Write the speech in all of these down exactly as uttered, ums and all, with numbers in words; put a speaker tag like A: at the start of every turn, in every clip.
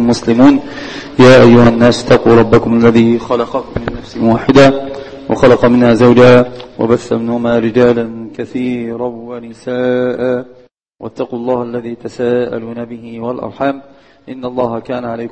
A: المسلمون. يا أيها الناس اتقوا ربكم الذي خلقكم من نفس واحدة وخلق منها زوجها وبث منهما رجالا كثيرا ونساء واتقوا الله الذي تساءلون به والأرحام إن الله كان عليكم.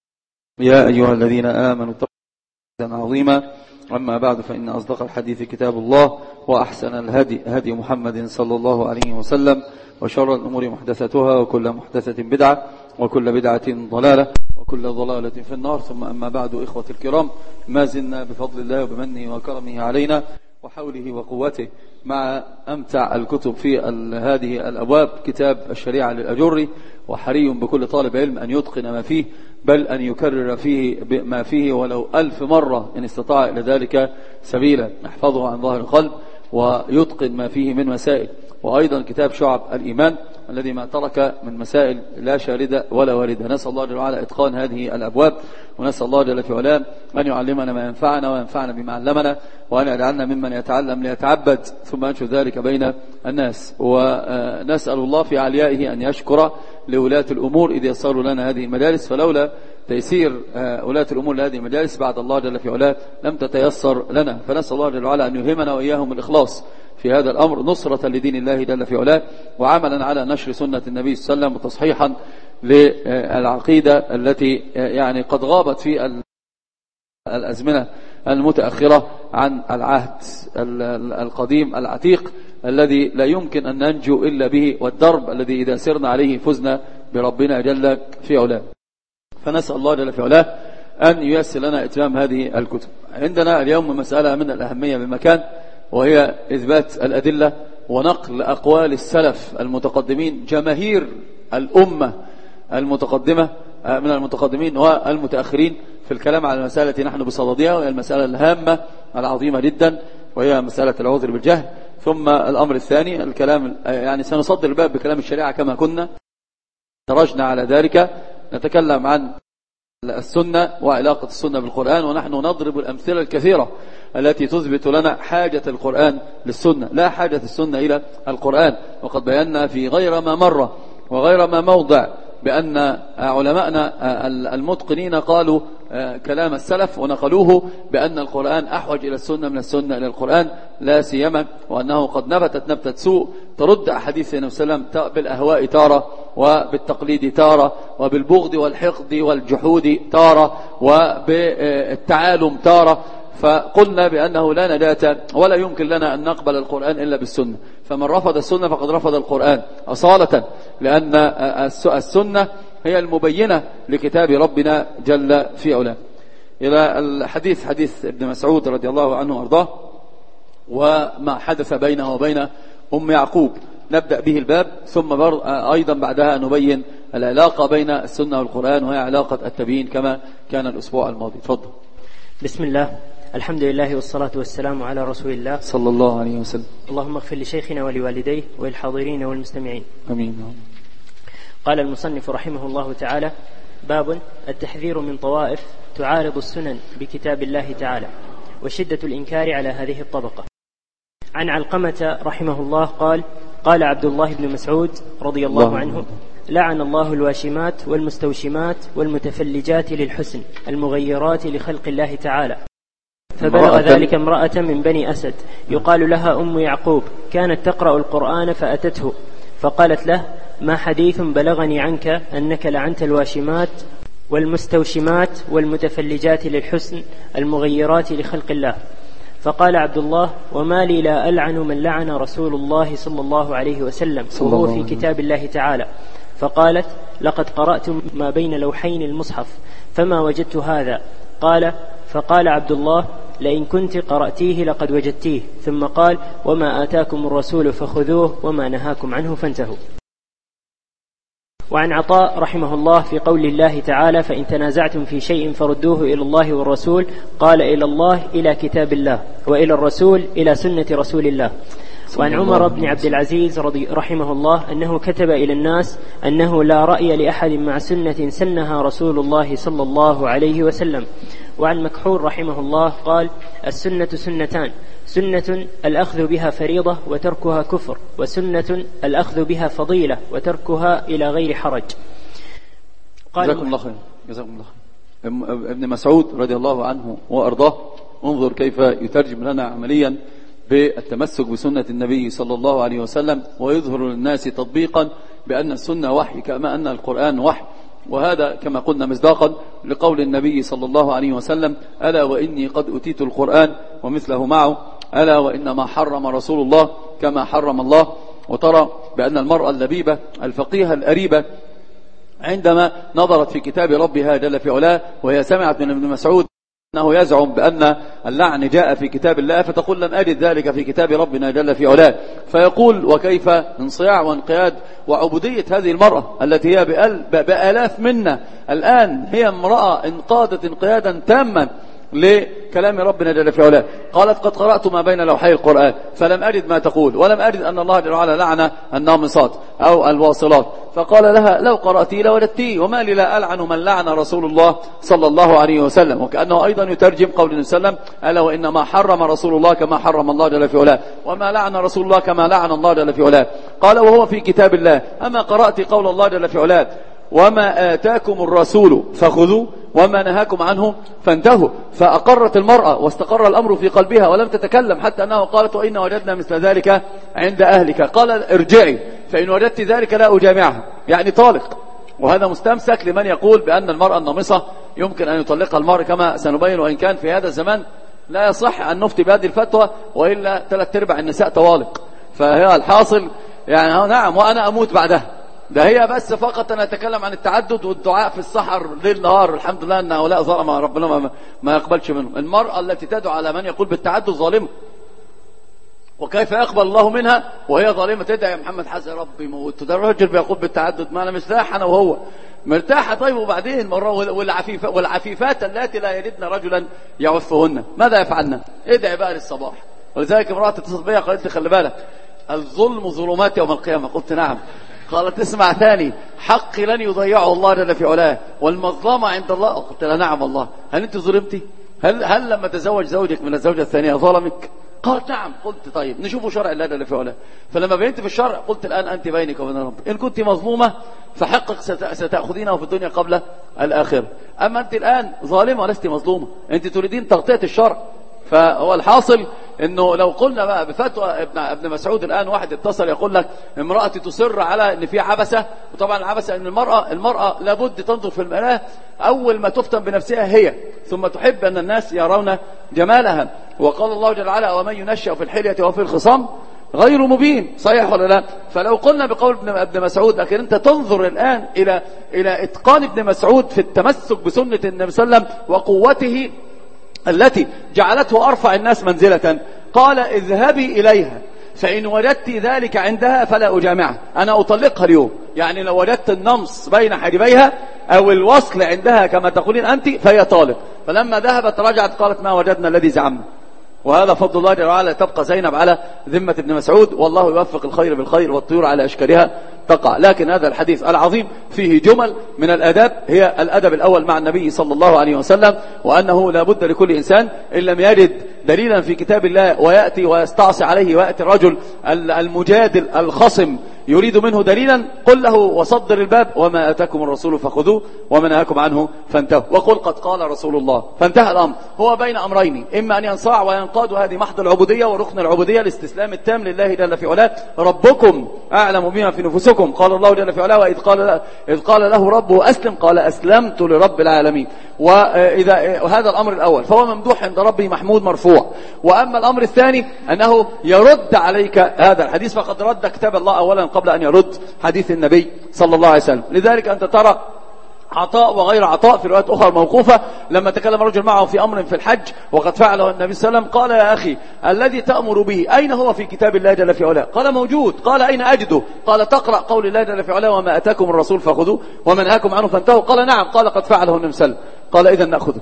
A: يا أيها الذين آمنوا اتقوا الله عظيما. أما بعد فإن أصدق الحديث كتاب الله وأحسن الهدي هدي محمد صلى الله عليه وسلم وشر الأمور محدثتها وكل محدثة بدعة وكل بدعة ضلالة وكل ضلالة في النار. ثم أما بعد إخوة الكرام، ما زلنا بفضل الله وبمنه وكرمه علينا وحوله وقوته مع أمتع الكتب في هذه الأبواب، كتاب الشريعة للأجري، وحري بكل طالب علم أن يتقن ما فيه، بل أن يكرر فيه ما فيه ولو ألف مرة إن استطاع إلى ذلك سبيلا، يحفظه عن ظهر القلب ويتقن ما فيه من مسائل. وأيضا كتاب شعب الإيمان الذي ما ترك من مسائل لا شاردة ولا واردة. نسأل الله جل وعلا إتقان هذه الأبواب، ونسأل الله جل في علام أن يعلمنا ما ينفعنا وينفعنا بما علمنا، وأن يجعلنا ممن يتعلم ليتعبد ثم ينشر ذلك بين الناس. ونسأل الله في عليائه أن يشكر لولاة الأمور إذ يسروا لنا هذه المجالس، فلولا تيسير ولاة الأمور لهذه المجالس بعد الله جل في علاه لم تتيسر لنا. فنسأل الله جل وعلا أن يلهمنا وإياهم الإخلاص في هذا الأمر، نصرة لدين الله جل في علاه، وعملا على نشر سنة النبي صلى الله عليه وسلم، وتصحيحا للعقيدة التي يعني قد غابت في الأزمنة المتأخرة عن العهد القديم العتيق الذي لا يمكن أن ننجو إلا به، والدرب الذي إذا سرنا عليه فزنا بربنا جل في علاه. فنسأل الله جل في علاه أن ييسر لنا إتمام هذه الكتب. عندنا اليوم مسألة من الأهمية بمكان، وهي إثبات الأدلة ونقل أقوال السلف المتقدمين، جماهير الأمة المتقدمة من المتقدمين والمتأخرين في الكلام على المسألة التي نحن بصددها، وهي المسألة الهامة العظيمة جدا، وهي مسألة العذر بالجهل. ثم الأمر الثاني الكلام، يعني سنصدر الباب بكلام الشريعة كما كنا درجنا على ذلك. نتكلم عن السنة وعلاقة السنة بالقرآن، ونحن نضرب الأمثلة الكثيرة التي تثبت لنا حاجة القرآن للسنة، لا حاجة السنة إلى القرآن. وقد بينا في غير ما مرة وغير ما موضع بأن علماءنا المتقنين قالوا كلام السلف ونقلوه بأن القرآن أحوج إلى السنة من السنة إلى القرآن، لا سيما وأنه قد نبتت نبتة سوء ترد أحاديث النبي صلى الله عليه وسلم بالأهواء تارة، وبالتقليد تارة، وبالبغض والحقد والجحود تارة، وبالتعالم تارة. فقلنا بأنه لا نجاة ولا يمكن لنا أن نقبل القرآن إلا بالسنة، فمن رفض السنة فقد رفض القرآن أصالة، لأن السنة هي المبينة لكتاب ربنا جل في علاه. إلى الحديث، حديث ابن مسعود رضي الله عنه وأرضاه، وما حدث بينه وبين أم يعقوب، نبدأ به الباب، ثم أيضا بعدها نبين العلاقة بين السنة والقرآن، وهي علاقة التبيين كما كان الأسبوع الماضي. تفضل.
B: بسم الله، الحمد لله والصلاة والسلام على رسول الله
A: صلى الله عليه وسلم.
B: اللهم اغفر لشيخنا ولوالديه وللحاضرين والمستمعين،
A: أمين.
B: قال المصنف رحمه الله تعالى: باب التحذير من طوائف تعارض السنن بكتاب الله تعالى، وشدة الإنكار على هذه الطبقة. عن علقمة رحمه الله قال: قال عبد الله بن مسعود رضي الله, الله عنه: لعن الله الواشمات والمستوشمات والمتفلجات للحسن المغيرات لخلق الله تعالى. فبلغ ذلك امرأة من بني أسد يقال لها أم يعقوب، كانت تقرأ القرآن فأتته فقالت له: ما حديث بلغني عنك أنك لعنت الواشمات والمستوشمات والمتفلجات للحسن المغيرات لخلق الله. فقال عبد الله: وما لي لا ألعن من لعن رسول الله صلى الله عليه وسلم وهو في كتاب الله تعالى. فقالت: لقد قرأت ما بين لوحين المصحف فما وجدت هذا. قال: فقال عبد الله: لئن كنت قرأتيه لقد وجدتيه. ثم قال: وما آتاكم الرسول فخذوه وما نهاكم عنه فانتهوا. وعن عطاء رحمه الله في قول الله تعالى: فإن تنازعتم في شيء فردوه إلى الله والرسول، قال: إلى الله إلى كتاب الله، وإلى الرسول إلى سنة رسول الله. وعن عمر بن عبد العزيز رضي رحمه الله أنه كتب إلى الناس أنه لا رأي لأحد مع سنة سنها رسول الله صلى الله عليه وسلم. وعن مكحول رحمه الله قال: السنة سنتان: سنة الأخذ بها فريضة وتركها كفر، وسنة الأخذ بها فضيلة وتركها إلى غير حرج.
A: قال جزاكم الله خير. جزاكم الله خير. ابن مسعود رضي الله عنه وأرضاه، انظر كيف يترجم لنا عمليا بالتمسك بسنة النبي صلى الله عليه وسلم، ويظهر للناس تطبيقا بأن السنة وحي كما أن القرآن وحي. وهذا كما قلنا مصداقا لقول النبي صلى الله عليه وسلم: ألا وإني قد أتيت القرآن ومثله معه، ألا وإنما حرم رسول الله كما حرم الله. وترى بأن المرأة اللبيبة الفقيهة الأريبة عندما نظرت في كتاب ربها جل في علاه وهي سمعت من ابن مسعود أنه يزعم بأن اللعن جاء في كتاب الله، فتقول: لم أجد ذلك في كتاب ربنا جل في علاه. فيقول: وكيف انصياع وانقياد وعبودية هذه المرأة التي هي بآلاف منا الآن هي امرأة انقادت انقيادا تاما لكلام ربنا جل في علاه. قالت: قد قرأت ما بين لوحي القرآن فلم أجد ما تقول، ولم أجد أن الله جل وعلا لعن النامصات أو الواصلات. فقال لها: لو قرأتي لوجدتيه، وما لي لا ألعن من لعن رسول الله صلى الله عليه وسلم. وكأنه أيضا يترجم قول النبي صلى الله عليه وسلم: ألا وإنما حرم رسول الله كما حرم الله جل في علاه، وما لعن رسول الله كما لعن الله جل في علاه. قال: وهو في كتاب الله، أما قرأت قول الله جل في علاه: وما آتاكم الرسول فخذوه وما نهاكم عنه فانتهوا. فأقرت المرأة واستقر الأمر في قلبها ولم تتكلم، حتى أنه قالت: وإن وجدنا مثل ذلك عند أهلك. قال: ارجعي فإن وجدت ذلك لا أجامعها، يعني طالق. وهذا مستمسك لمن يقول بأن المرأة النامصة يمكن أن يطلقها المرء كما سنبين، وإن كان في هذا الزمان لا يصح أن نفتي بهذه الفتوى، وإلا ثلاث ارباع النساء طوالق. فهي الحاصل يعني نعم وأنا أموت بعدها. ده هي بس فقط أنا أتكلم عن التعدد والدعاء في السحر ليل نهار. الحمد لله أن هؤلاء ظلمة ربنا ما, ما يقبلش منهم. المرأة التي تدعو على من يقول بالتعدد ظالمة، وكيف يقبل الله منها وهي ظالمة؟ تدعي يا محمد حسن ربي موت، ده الرجل بيقول بالتعدد، ما أنا مرتاح أنا وهو مرتاحة. طيب وبعدين مرة والعفيف والعفيفات التي لا يجدن رجلا يعفهن ماذا يفعلن؟ ادعي بقى للصباح. ولذلك امرأة تتصل بها قالت لي: خلي بالك الظلم ظلمات يوم القيامة. قلت: نعم. قالت: اسمع ثاني، حقي لن يضيعه الله جل في علاه، والمظلمة عند الله. قلت لها: نعم والله. هل انت ظلمتي؟ هل هل لما تزوج زوجك من الزوجة الثانية ظلمك؟ قالت: نعم. قلت: طيب نشوفوا شرع الله جل في علاه. فلما بينت في الشرع قلت: الآن أنت بينك وبين ربك، إن كنت مظلومة فحقك ستأخذينه في الدنيا قبل الآخرة، أما أنت الآن ظالمة ولست مظلومة، أنت تريدين تغطية الشرع. فهو الحاصل انه لو قلنا بقى بفتوى ابن ابن مسعود الان، واحد اتصل يقول لك: امرأتي تصر على ان في عبسة. وطبعا العبسة ان المرأة المرأة لابد تنظر في المرآة اول ما تفتن بنفسها هي، ثم تحب ان الناس يرون جمالها. وقال الله جل وعلا: ومن ينشأ في الحلية وفي الخصام غير مبين. صحيح ولا لا؟ فلو قلنا بقول ابن مسعود، لكن انت تنظر الان الى الى اتقان ابن مسعود في التمسك بسنة النبي صلى الله عليه وسلم وقوته التي جعلته أرفع الناس منزلة. قال: اذهبي إليها فإن وجدت ذلك عندها فلا أجامعها، أنا أطلقها اليوم. يعني لو وجدت النمص بين حاجبيها أو الوصل عندها كما تقولين أنت فهي طالق. فلما ذهبت رجعت قالت: ما وجدنا الذي زعمنا. وهذا فضل الله جل وعلا. تبقى زينب على ذمة ابن مسعود، والله يوفق الخير بالخير والطيور على أشكالها تقع. لكن هذا الحديث العظيم فيه جمل من الأداب، هي الأدب الأول مع النبي صلى الله عليه وسلم، وأنه لا بد لكل إنسان إن لم يجد دليلا في كتاب الله ويأتي ويستعصي عليه، ويأتي الرجل المجادل الخصم يريد منه دليلا، قل له وصدر الباب: وما أتاكم الرسول فخذوه وما نهاكم عنه فانتهوا، وقل قد قال رسول الله. فانتهى الأمر. هو بين أمرين: إما أن ينصاع وينقاد، وهذه محض العبودية وركن العبودية، الاستسلام التام لله جل في علاه. ربكم أعلم بما في نفوسكم، قال الله جل في علاه: وإذ قال إذ قال له ربه أسلم قال أسلمت لرب العالمين. وإذا هذا الأمر الأول فهو ممدوح عند ربه محمود مرفوع. وأما الأمر الثاني أنه يرد عليك هذا الحديث، فقد رد كتاب الله أولا قبل أن يرد حديث النبي صلى الله عليه وسلم. لذلك أنت ترى عطاء وغير عطاء في روايات أخرى موقوفة. لما تكلم رجل معه في أمر في الحج وقد فعله النبي صلى الله عليه وسلم قال: يا أخي الذي تأمر به أين هو في كتاب الله جل في علاه؟ قال: موجود. قال: أين أجده؟ قال: تقرأ قول الله جل في علاه: وما أتاكم الرسول فخذوه وما نهاكم عنه فانتهوا. قال: نعم. قال: قد فعله النبي صلى الله عليه وسلم. قال: إذن نأخذه.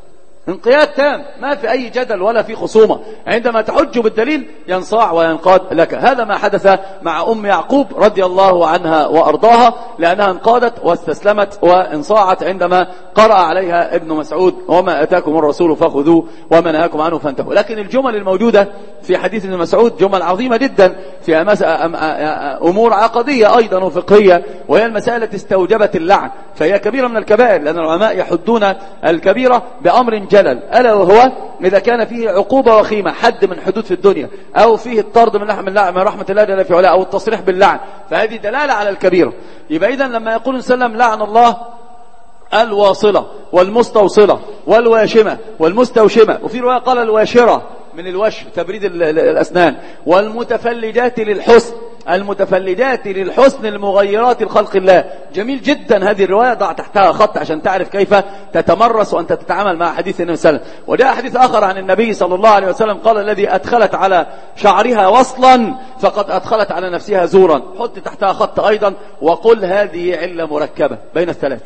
A: انقياد تام، ما في أي جدل ولا في خصومة. عندما تحج بالدليل ينصاع وينقاد لك. هذا ما حدث مع أم يعقوب رضي الله عنها وأرضاها. لأنها انقادت واستسلمت وانصاعت عندما قرأ عليها ابن مسعود وما أتاكم الرسول فخذوه وما نهاكم عنه فانتهوا. لكن الجمل الموجودة في حديث ابن مسعود جمل عظيمة جدا في أمور عقدية أيضا وفقهية، وهي المسألة استوجبت اللعن، فهي كبيرة من الكبائر، لأن العلماء يحدون الكبيرة بأمر جلل، ألا وهو إذا كان فيه عقوبة وخيمة، حد من حدود في الدنيا، أو فيه الطرد من رحمة الله جل في علاه، أو التصريح باللعن، فهذه دلالة على الكبيرة. يبقى إذن لما يقول سلم لعن الله الواصلة والمستوصلة والواشمة والمستوشمة، وفي رواية قال الواشرة من الوش تبريد الأسنان، والمتفلجات للحسن، المتفلجات للحسن المغيرات لخلق الله. جميل جدا هذه الرواية، ضع تحتها خط عشان تعرف كيف تتمرس وأنت تتعامل مع حديث النبي صلى الله عليه وسلم. وجاء حديث آخر عن النبي صلى الله عليه وسلم قال الذي أدخلت على شعرها وصلا فقد أدخلت على نفسها زورا. حط تحتها خط أيضا وقل هذه علة مركبة بين الثلاث.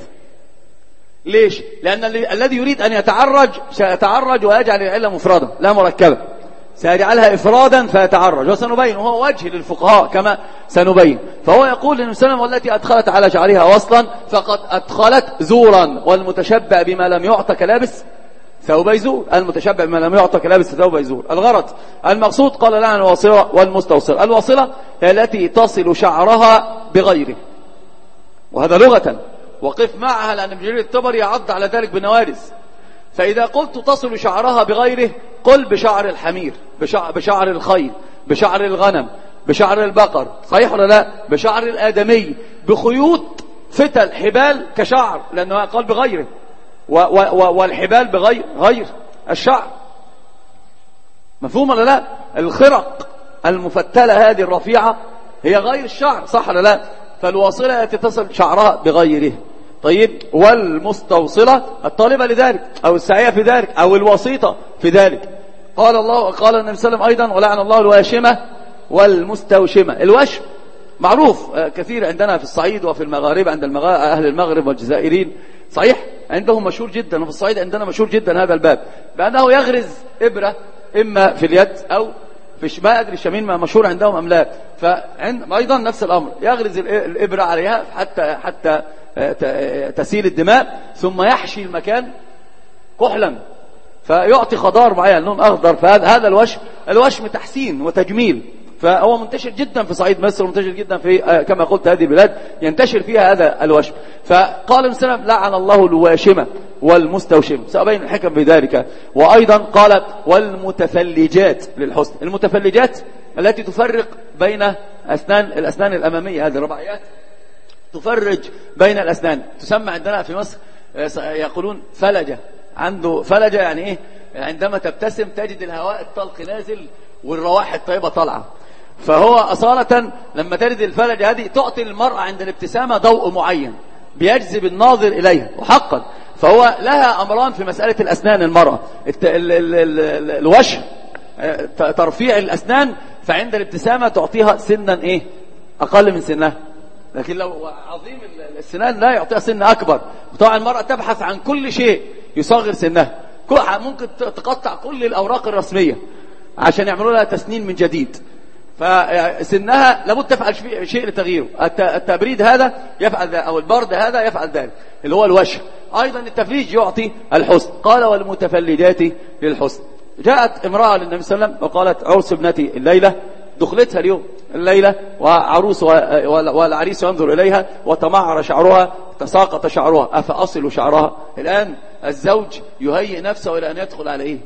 A: ليش؟ لأن الذي يريد أن يتعرج سيتعرج ويجعل العلة مفردة لا مركبة، سيجعلها إفرادا فيتعرج، وسنبين، وهو وجه للفقهاء كما سنبين. فهو يقول للنبي صلى الله عليه وسلم والتي أدخلت على شعرها وصلا فقد أدخلت زورا، والمتشبع بما لم يعطى كلابس ثوب يزور، المتشبع بما لم يعطى كلابس ثوب يزور. الغرض المقصود قال لعن الواصلة والمستوصلة. الواصلة هي التي تصل شعرها بغيره، وهذا لغة، وقف معها لأن ابن جرير الطبري يعض على ذلك بنوارس. فإذا قلت تصل شعرها بغيره قل بشعر الحمير، بشعر, بشعر الخيل، بشعر الغنم، بشعر البقر، صحيح ولا لا؟ بشعر الآدمي، بخيوط فتل حبال كشعر، لأنه قال بغيره، و و والحبال بغير غير الشعر. مفهوم ولا لا؟ الخرق المفتلة هذه الرفيعة هي غير الشعر، صح ولا لا؟ فالواصلة التي تصل شعرها بغيره. طيب، والمستوصلة الطالبة لذلك أو السعية في ذلك أو الوسيطة في ذلك. قال الله قال النبي صلى الله عليه وسلم أيضا ولعن الله الواشمة والمستوشمة. الوشم معروف كثير عندنا في الصعيد وفي المغاربة، عند المغ... أهل المغرب والجزائريين، صحيح عندهم مشهور جدا، وفي الصعيد عندنا مشهور جدا هذا الباب، بأنه يغرز إبرة إما في اليد أو في ما أدري الشمين ما مشهور عندهم أم لا، فعند أيضا نفس الأمر، يغرز الإبرة عليها حتى حتى تسيل الدماء، ثم يحشي المكان كحلا فيعطي خضار معين لون أخضر. فهذا هذا الوشم، الوشم تحسين وتجميل، فهو منتشر جدا في صعيد مصر، منتشر جدا في كما قلت هذه البلاد ينتشر فيها هذا الوشم. فقال السلام لعن الله الواشمة والمستوشمة، سأبين الحكم بذلك. وأيضا قال والمتفلجات للحسن، المتفلجات التي تفرق بين أسنان الأسنان الأمامية، هذه الرباعيات تفرج بين الأسنان، تسمى عندنا في مصر يقولون فلجة، عنده فلجة يعني إيه؟ عندما تبتسم تجد الهواء الطلق نازل والروائح الطيبة طالعة. فهو أصالة لما تجد الفلجة هذه تعطي المرأة عند الابتسامة ضوء معين بيجذب الناظر إليها، وحقا فهو لها أمران في مسألة الأسنان. المرأة الوشم ترفيع الأسنان، فعند الابتسامة تعطيها سنا إيه؟ أقل من سنها، لكن لو عظيم السنان لا يعطيها سن أكبر. طبعا المرأة تبحث عن كل شيء يصغر سنها، ممكن تقطع كل الأوراق الرسمية عشان يعملوا لها تسنين من جديد، فسنها لابد تفعل شيء لتغييره. التبريد هذا يفعل ذلك، أو البرد هذا يفعل ذلك اللي هو الوشم. أيضا التفليج يعطي الحسن. قال والمتفلجات للحسن. جاءت امرأة للنبي صلى الله عليه وسلم وقالت عرس ابنتي الليلة، دخلتها اليوم الليلة، وعروس والعريس ينظر إليها وتمعر شعرها، تساقط شعرها، أفأصل شعرها. الآن الزوج يهيئ نفسه إلى أن يدخل على إيه؟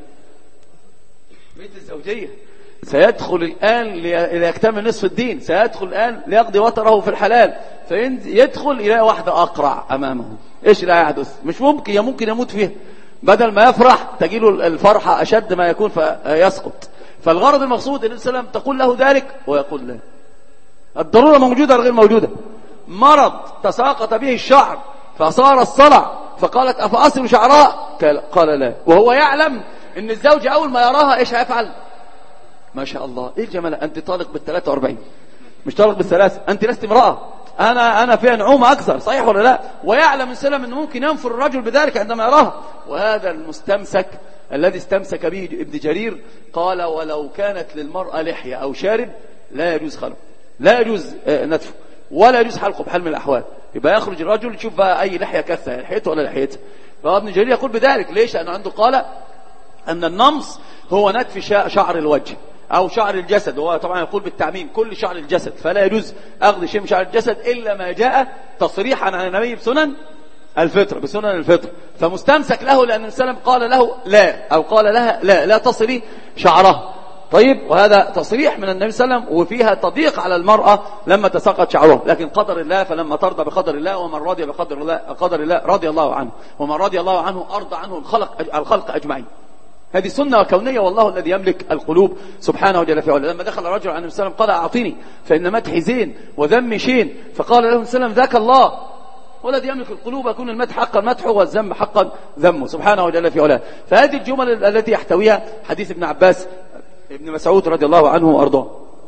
A: بيت الزوجية. سيدخل الآن ليكتمل نصف الدين، سيدخل الآن ليقضي وطره في الحلال، فيدخل إلى واحدة أقرع أمامه. إيش لا يحدث؟ مش ممكن، ممكن يموت فيها، بدل ما يفرح تجيله الفرحة أشد ما يكون فيسقط. فالغرض المقصود النبي صلى الله عليه وسلم تقول له ذلك ويقول لا. الضرورة موجودة غير موجودة. مرض تساقط به الشعر فصار الصلع، فقالت أفأصل شعراء؟ قال لا، وهو يعلم ان الزوج اول ما يراها ايش هيفعل. ما شاء الله، ايه الجمال، انت طالق بالثلاثة واربعين مش طالق بالثلاثة، انت لست امرأة، انا انا فيها نعومة اكثر، صحيح ولا لا؟ ويعلم السلام انه ممكن ينفر الرجل بذلك عندما يراها. وهذا المستمسك الذي استمسك به ابن جرير قال ولو كانت للمرأة لحية او شارب لا يجوز خلقه، لا يجوز نتفه، ولا يجوز حلقه بحال من الاحوال. يبقى يخرج الرجل يشوف بقى أي لحية كثة لحيته ولا لحيته. فابن جرير يقول بذلك. ليش؟ لأنه عنده قال أن النمص هو نتف شعر الوجه أو شعر الجسد، وهو طبعا يقول بالتعميم كل شعر الجسد، فلا يجوز أخذ شيء من شعر الجسد إلا ما جاء تصريحا عن النبي بسنن الفطر بسنن الفطر، فمستمسك له لأن السلام قال له لا، أو قال لها لا لا تصري شعرها. طيب، وهذا تصريح من النبي صلى الله عليه وسلم، وفيها تضييق على المرأة لما تساقط شعرها، لكن قدر الله، فلما ترضى بقدر الله، ومن رضي بقدر الله قدر الله رضي الله عنه، ومن رضي الله عنه أرضى عنه الخلق الخلق أجمعين. هذه سنة كونية، والله الذي يملك القلوب سبحانه جل في علاه. لما دخل رجل عن النبي صلى الله عليه وسلم قال أعطيني فإن مدحي زين وذمي شين، فقال له النبي صلى الله عليه وسلم ذاك الله والذي يملك القلوب يكون المدح حقا مدحه والذم حقا ذمه سبحانه جل في علاه. فهذه الجمل التي يحتويها حديث ابن عباس ابن مسعود رضي الله عنه وأرضاه.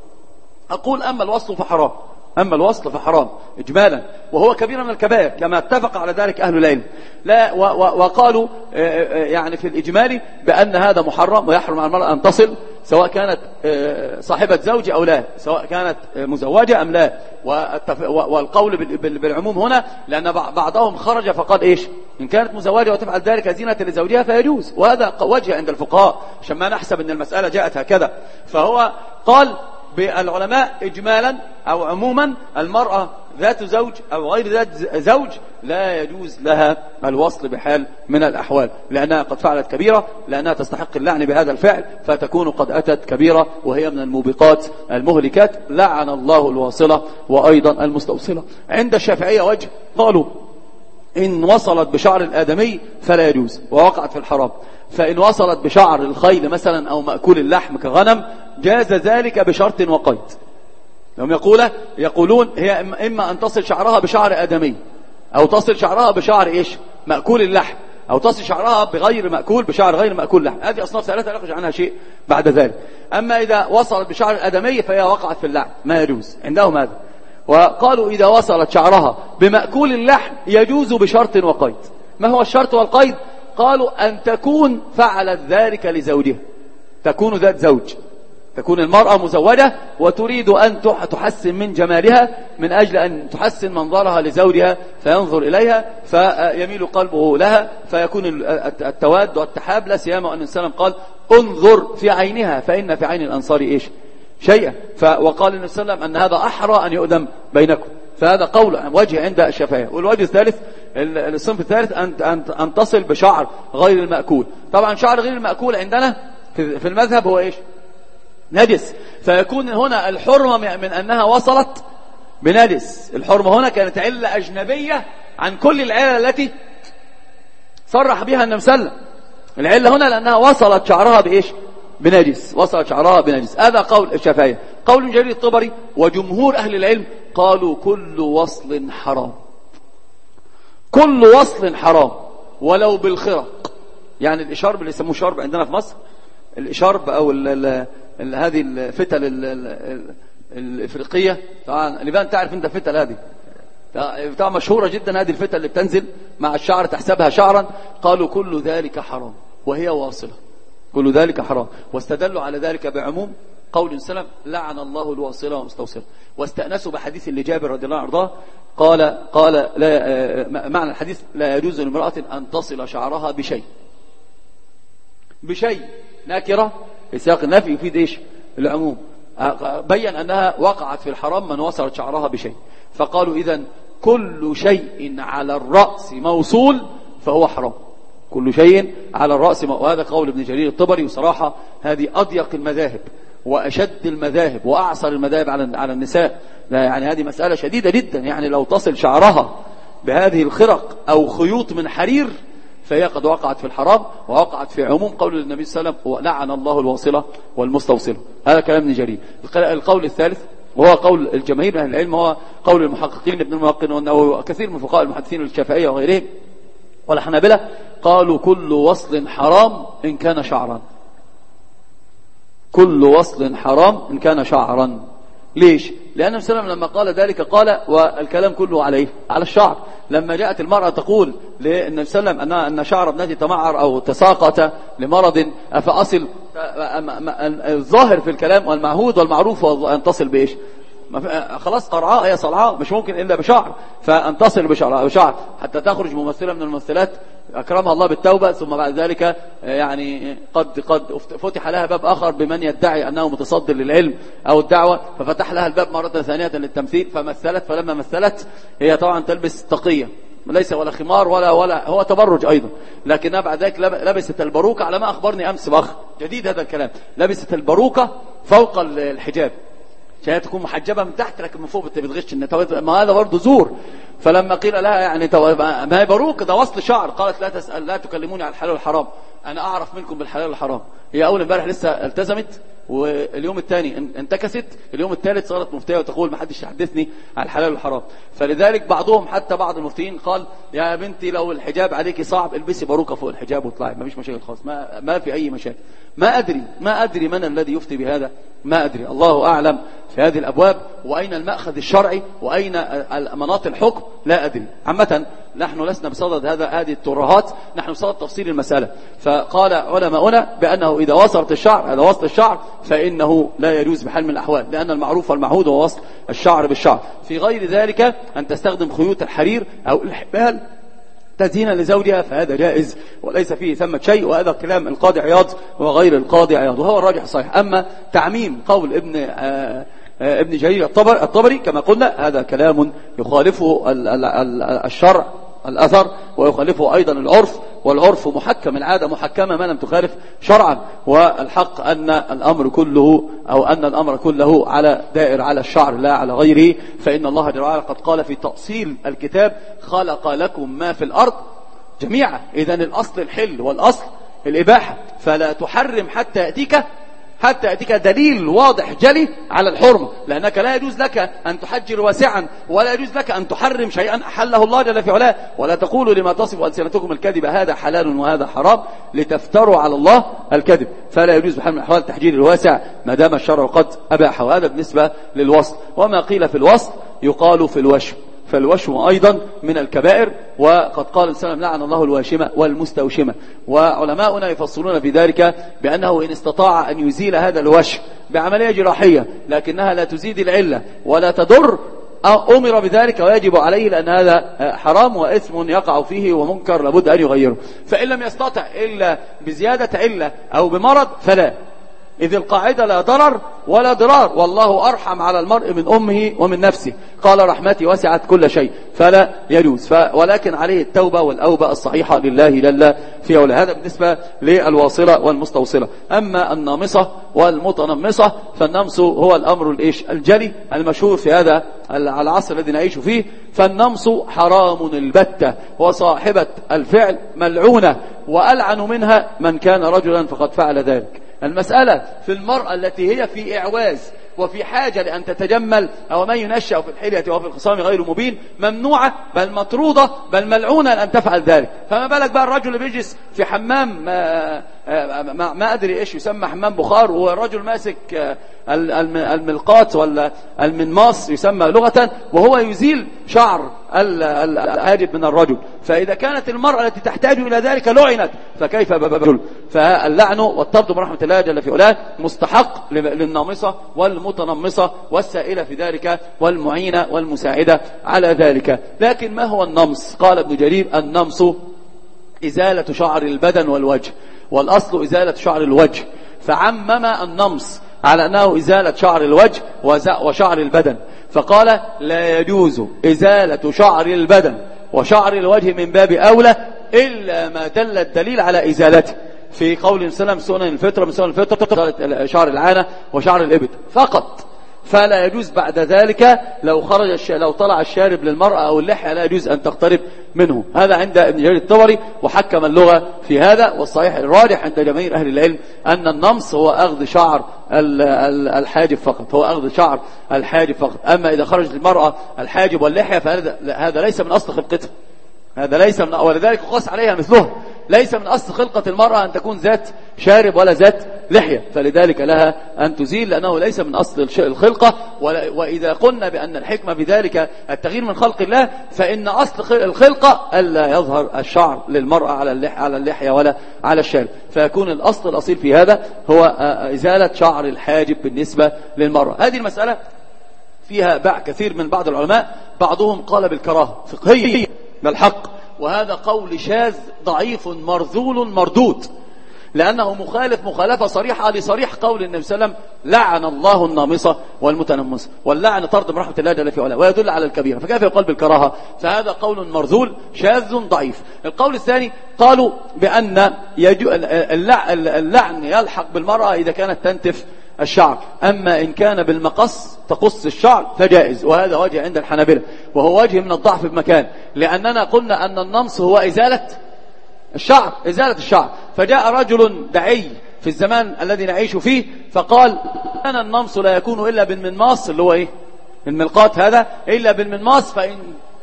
A: أقول أما الوصل فحرام، أما الوصل فحرام إجمالا، وهو كبير من الكبائر كما اتفق على ذلك أهل العلم. لا و و وقالوا يعني في الإجمال بأن هذا محرم، ويحرم على المرأة أن تصل سواء كانت صاحبة زوج أو لا، سواء كانت مزوجة أم لا. والقول بالعموم هنا لأن بعضهم خرج فقال إيش؟ إن كانت مزوجة وتفعل ذلك زينة لزوجها فيجوز، وهذا وجه عند الفقهاء عشان ما نحسب أن المسألة جاءت هكذا. فهو قال بالعلماء إجمالا أو عموما المرأة ذات زوج أو غير ذات زوج لا يجوز لها الوصل بحال من الأحوال، لأنها قد فعلت كبيرة، لأنها تستحق اللعن بهذا الفعل، فتكون قد أتت كبيرة وهي من الموبقات المهلكات. لعن الله الواصلة وأيضا المستوصلة. عند الشافعية وجه قالوا إن وصلت بشعر الآدمي فلا يجوز ووقعت في الحرام، فإن وصلت بشعر الخيل مثلا أو مأكول اللحم كغنم جاز ذلك بشرط وقيد. هم يقولون يقولون هي إما أن تصل شعرها بشعر آدمي، أو تصل شعرها بشعر إيش؟ مأكول اللحم، أو تصل شعرها بغير مأكول بشعر غير مأكول لحم. هذه أصناف ثلاثة لا يخرج عنها شيء بعد ذلك. أما إذا وصلت بشعر الآدمي فهي وقعت في اللعن، ما يجوز عندهم هذا. وقالوا إذا وصلت شعرها بمأكول اللحم يجوز بشرط وقيد. ما هو الشرط والقيد؟ قالوا أن تكون فعلت ذلك لزوجها، تكون ذات زوج، تكون المرأة مزوجة وتريد أن تحسن من جمالها من أجل أن تحسن منظرها لزوجها فينظر إليها فيميل قلبه لها فيكون التواد والتحاب، لا سيما أن السلام قال انظر في عينها فإن في عين الأنصار إيش شيئا. وقال النبي صلى الله عليه وسلم أن هذا أحرى أن يؤدم بينكم. فهذا قول وجه عند الشافعية. والوجه الثالث الصنف الثالث أن أن تصل بشعر غير المأكول. طبعا شعر غير المأكول عندنا في المذهب هو إيش؟ نجس، فيكون هنا الحرمة من أنها وصلت بنجس. الحرمة هنا كانت علة أجنبية عن كل العلة التي صرح بها النبي صلى الله عليه وسلم. العلة هنا لأنها وصلت شعرها بإيش؟ بنجس، وصلت شعرها بنجس. هذا قول الشافعية. قول جرير الطبري وجمهور أهل العلم قالوا كل وصل حرام، كل وصل حرام ولو بالخرق. يعني الإشارب اللي يسموه شرب عندنا في مصر، الإشارب أو ال ال ال هذه الفتل ال ال الإفريقية. طبعا لبان تعرف أنت الفتل هذه طبعا مشهورة جدا، هذه الفتل اللي بتنزل مع الشعر تحسبها شعرا. قالوا كل ذلك حرام وهي واصلة، كل ذلك حرام. واستدلوا على ذلك بعموم قول السلام لعن الله الواصلة والمستوصلة. واستأنسوا بحديث لجابر رضي الله عنه قال قال لا معنى الحديث لا يجوز لامرأة أن تصل شعرها بشيء، بشيء نكرة في سياق النفي يفيد إيش؟ العموم. بين أنها وقعت في الحرام من وصلت شعرها بشيء. فقالوا إذن كل شيء على الرأس موصول فهو حرام، كل شيء على الرأس. وهذا قول ابن جرير الطبري. وصراحة هذه أضيق المذاهب وأشد المذاهب وأعصر المذاهب على على النساء. يعني هذه مسألة شديدة جدا. يعني لو تصل شعرها بهذه الخرق أو خيوط من حرير فهي قد وقعت في الحرام ووقعت في عموم قول النبي صلى الله عليه وسلم لعن الله الواصلة والمستوصلة. هذا كلام ابن جرير. القول الثالث وهو قول الجماهير من أهل العلم، هو قول المحققين ابن المحققين وأنه كثير من فقهاء المحدثين والشافعية وغيرهم والحنابلة قالوا كل وصل حرام إن كان شعرا، كل وصل حرام إن كان شعرا. ليش؟ لأن النبي صلى الله عليه وسلم لما قال ذلك قال والكلام كله عليه على الشعر. لما جاءت المرأة تقول للنبي صلى الله عليه وسلم أن شعر ابنتي تمعر أو تساقط لمرض أفأصل، الظاهر في الكلام والمعهود والمعروف أن تصل بإيش؟ خلاص قرعاء هي صلعاء مش ممكن إلا بشعر، فأن تصل بشعر, بشعر حتى تخرج ممثلة من الممثلات أكرمها الله بالتوبة، ثم بعد ذلك يعني قد قد فتح لها باب آخر بمن يدعي أنه متصدر للعلم أو الدعوة، ففتح لها الباب مرة ثانية للتمثيل فمثلت. فلما مثلت هي طبعا تلبس تقية، ليس ولا خمار ولا ولا هو تبرج أيضا، لكنها بعد ذلك لبست الباروكة على ما أخبرني أمس بأخ جديد هذا الكلام، لبست الباروكة فوق الحجاب عشان تكون محجبة من تحت لكن من فوق بتغش، ما هذا برضه زور. فلما قيل لها يعني ما هي باروكة ده وصل شعر، قالت لا تسأل لا تكلموني عن الحلال والحرام، أنا أعرف منكم بالحلال والحرام. هي أول امبارح لسه التزمت، واليوم الثاني انتكست، اليوم الثالث صارت مفتية وتقول ما حدش يحدثني عن الحلال والحرام. فلذلك بعضهم حتى بعض المفتين قال يا بنتي لو الحجاب عليكي صعب البسي باروكة فوق الحجاب واطلعي، ما فيش مشاكل خالص، ما, ما في أي مشاكل. ما أدري ما أدري من الذي يفتي بهذا، ما أدري، الله أعلم في هذه الأبواب، وأين المأخذ الشرعي وأين مناط الحكم لا أدري. عامة نحن لسنا بصدد هذا هذه الترهات، نحن بصدد تفصيل المسألة. فقال علماؤنا بأنه إذا وصلت الشعر هذا وصل الشعر فإنه لا يجوز بحال من الأحوال، لأن المعروف والمعهود هو وصل الشعر بالشعر. في غير ذلك أن تستخدم خيوط الحرير أو الحبال تزيينا لزوجها فهذا جائز وليس فيه ثمة شيء، وهذا كلام القاضي عياض وغير القاضي عياض، وهو الراجح الصحيح. أما تعميم قول ابن آآ آآ ابن جرير الطبري, الطبري كما قلنا هذا كلام يخالفه الشرع الأثر ويخالفه أيضا العرف، والعرف محكم، العادة محكمة ما لم تخالف شرعا، والحق أن الأمر كله أو أن الأمر كله على دائر على الشعر لا على غيره. فإن الله جل وعلا قد قال في تأصيل الكتاب خلق لكم ما في الأرض جميعا، إذن الأصل الحل والأصل الإباحة، فلا تحرم حتى يأتيك حتى يأتيك دليل واضح جلي على الحرمة، لأنك لا يجوز لك أن تحجر واسعا ولا يجوز لك أن تحرم شيئا أحله الله جل في علاه. ولا تقولوا لما تصف ألسنتكم الكذب هذا حلال وهذا حرام لتفتروا على الله الكذب، فلا يجوز بحال من الأحوال تحجير الواسع ما دام الشرع قد أباحه. وهذا بالنسبة للوصل. وما قيل في الوصل يقال في الوشم، فالوشم أيضا من الكبائر، وقد قال السلام لعن الله الواشمة والمستوشمة. وعلماؤنا يفصلون في ذلك بأنه إن استطاع أن يزيل هذا الوشم بعملية جراحية لكنها لا تزيد العلة ولا تضر أمر بذلك ويجب عليه، لأن هذا حرام وإثم يقع فيه ومنكر لابد أن يغيره. فإن لم يستطع إلا بزيادة علة أو بمرض فلا، إذ القاعدة لا ضرر ولا ضرار، والله أرحم على المرء من أمه ومن نفسه، قال رحمتي وسعت كل شيء، فلا يجوز. ولكن عليه التوبة والأوبة الصحيحة لله لله في أولى. هذا بالنسبة للواصلة والمستوصلة. أما النامصة والمتنمصة فالنمص هو الأمر الجلي المشهور في هذا العصر الذي نعيش فيه. فالنمص حرام البتة، وصاحبة الفعل ملعونة، وألعن منها من كان رجلا فقد فعل ذلك. المسألة في المرأة التي هي في إعواز وفي حاجة لأن تتجمل أو من ينشأ في الحلية وفي الخصام غير مبين ممنوعة بل مطرودة بل ملعونة أن تفعل ذلك. فما بالك بقى الرجل اللي بيجلس في حمام ما, ما, ما أدري إيش يسمى حمام بخار، والرجل ماسك الملقاط ولا المنماص يسمى لغة، وهو يزيل شعر الحاجب من الرجل. فإذا كانت المرأة التي تحتاج إلى ذلك لعنت فكيف بالرجل؟ فاللعن والطرد من رحمة الله جل في علاه مستحق للنامصة والمتنمصة والسائلة في ذلك والمعينة والمساعدة على ذلك. لكن ما هو النمص؟ قال ابن جرير النمص إزالة شعر البدن والوجه، والأصل إزالة شعر الوجه، فعمم النمص على أنه إزالة شعر الوجه وشعر البدن، فقال لا يجوز إزالة شعر البدن وشعر الوجه من باب أولى إلا ما دل الدليل على إزالته، في قول سلم سنن الفطرة من سنن الفطرة شعر العانة وشعر الإبط فقط. فلا يجوز بعد ذلك لو خرج الش... لو طلع الشارب للمرأة أو اللحية لا يجوز أن تقترب منه. هذا عند ابن جرير الطبري، وحكم اللغة في هذا. والصحيح الراجح عند جماهير أهل العلم أن النمص هو أخذ شعر الحاجب فقط، هو أخذ شعر الحاجب فقط. أما إذا خرجت المرأة الحاجب واللحية فهذا هذا ليس من أصل خلقتها، هذا ليس من، ولذلك قاس عليها مثله، ليس من أصل خلقة المرأة أن تكون ذات شارب ولا ذات لحية، فلذلك لها أن تزيل لأنه ليس من أصل الخلقة. وإذا قلنا بأن الحكمة بذلك التغيير من خلق الله فإن أصل الخلقة ألا يظهر الشعر للمرأة على اللحية ولا على الشارب، فيكون الأصل الأصيل في هذا هو إزالة شعر الحاجب بالنسبة للمرأة. هذه المسألة فيها باع كثير من بعض العلماء، بعضهم قال بالكراهة فقهية بالحق، وهذا قول شاذ ضعيف مرذول مردود، لأنه مخالف مخالفة صريحة لصريح قول النبي صلى الله عليه وسلم: لعن الله النامصة والمتنمصة، واللعن طرد من رحمة الله جل في علاه، ويدل على الكبيرة، فكيف يقال بالكراهة؟ فهذا قول مرذول شاذ ضعيف. القول الثاني قالوا بأن اللعن يلحق بالمرأة إذا كانت تنتف الشعر، أما إن كان بالمقص تقص الشعر فجائز، وهذا وجه عند الحنابلة، وهو وجه من الضعف بمكان، لأننا قلنا أن النمص هو إزالة الشعر، إزالة الشعر. فجاء رجل دعي في الزمان الذي نعيش فيه فقال: أنا النمص لا يكون إلا بالمنماص، اللي هو إيه؟ الملقاط هذا، إلا بالمنماص، فإن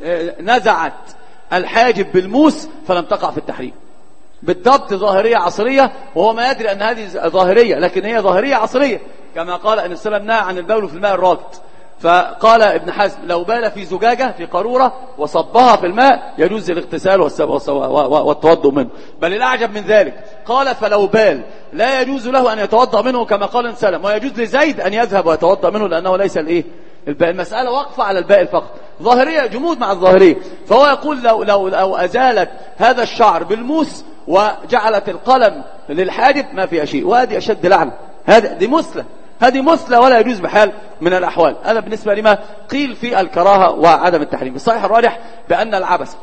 A: نزعت الحاجب بالموس فلم تقع في التحريم. بالضبط ظاهرية عصرية، وهو ما يدري أن هذه ظاهرية، لكن هي ظاهرية عصرية، كما قال أن السلام نهى عن البول في الماء الراكد. فقال ابن حزم: لو بال في زجاجة في قارورة وصبها في الماء يجوز الاغتسال والتوضؤ منه، بل الأعجب من ذلك قال: فلو بال لا يجوز له أن يتوضأ منه كما قال السلام، ويجوز لزيد أن يذهب ويتوضأ منه لأنه ليس الإيه الباء. المسألة واقفة على الباء فقط، ظاهرية جمود مع الظاهرية. فهو يقول: لو, لو, لو أزالت هذا الشعر بالموس وجعلت القلم للحاجب ما فيها شيء، وهذه أشد لعنة، هذه دي مثلة، هذه مثلة ولا يجوز بحال من الأحوال. هذا بالنسبة لما قيل في الكراهة وعدم التحريم. الصحيح الراجح بأن العبث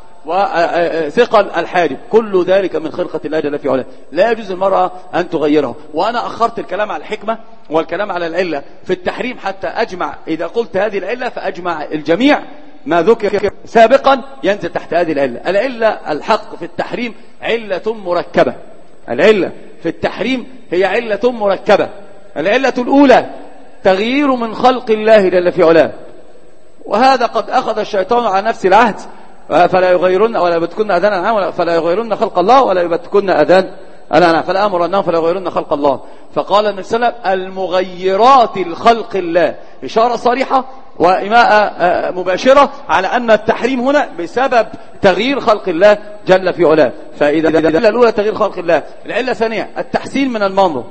A: وثقل الحاجب كل ذلك من خلقة الله جل في علاه، لا يجوز المرأة أن تغيره. وأنا أخرت الكلام على الحكمة والكلام على العلة في التحريم حتى أجمع، إذا قلت هذه العلة فأجمع الجميع ما ذكر سابقا ينزل تحت هذه العلة. العلة الحق في التحريم علة مركبة، العلة في التحريم هي علة مركبة. العلة الأولى تغيير من خلق الله جل في علاه، وهذا قد أخذ الشيطان على نفس العهد: فلا يغيرن ولا يبتكن أذان العام فلا يغيرن خلق الله ولا يبتكن أذان العام فلا أمر أنهم فلا يغيرن خلق الله. فقال النبي صلى الله عليه وسلم: المغيرات الخلق الله، إشارة صريحة وإماءة مباشرة على أن التحريم هنا بسبب تغيير خلق الله جل في علاه. فإذا العلة الأولى تغيير خلق الله. العلة الثانية التحسين من المنظر،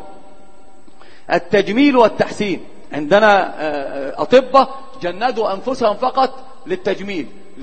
A: التجميل والتحسين. عندنا أطباء جندوا أنفسهم فقط للتجميل،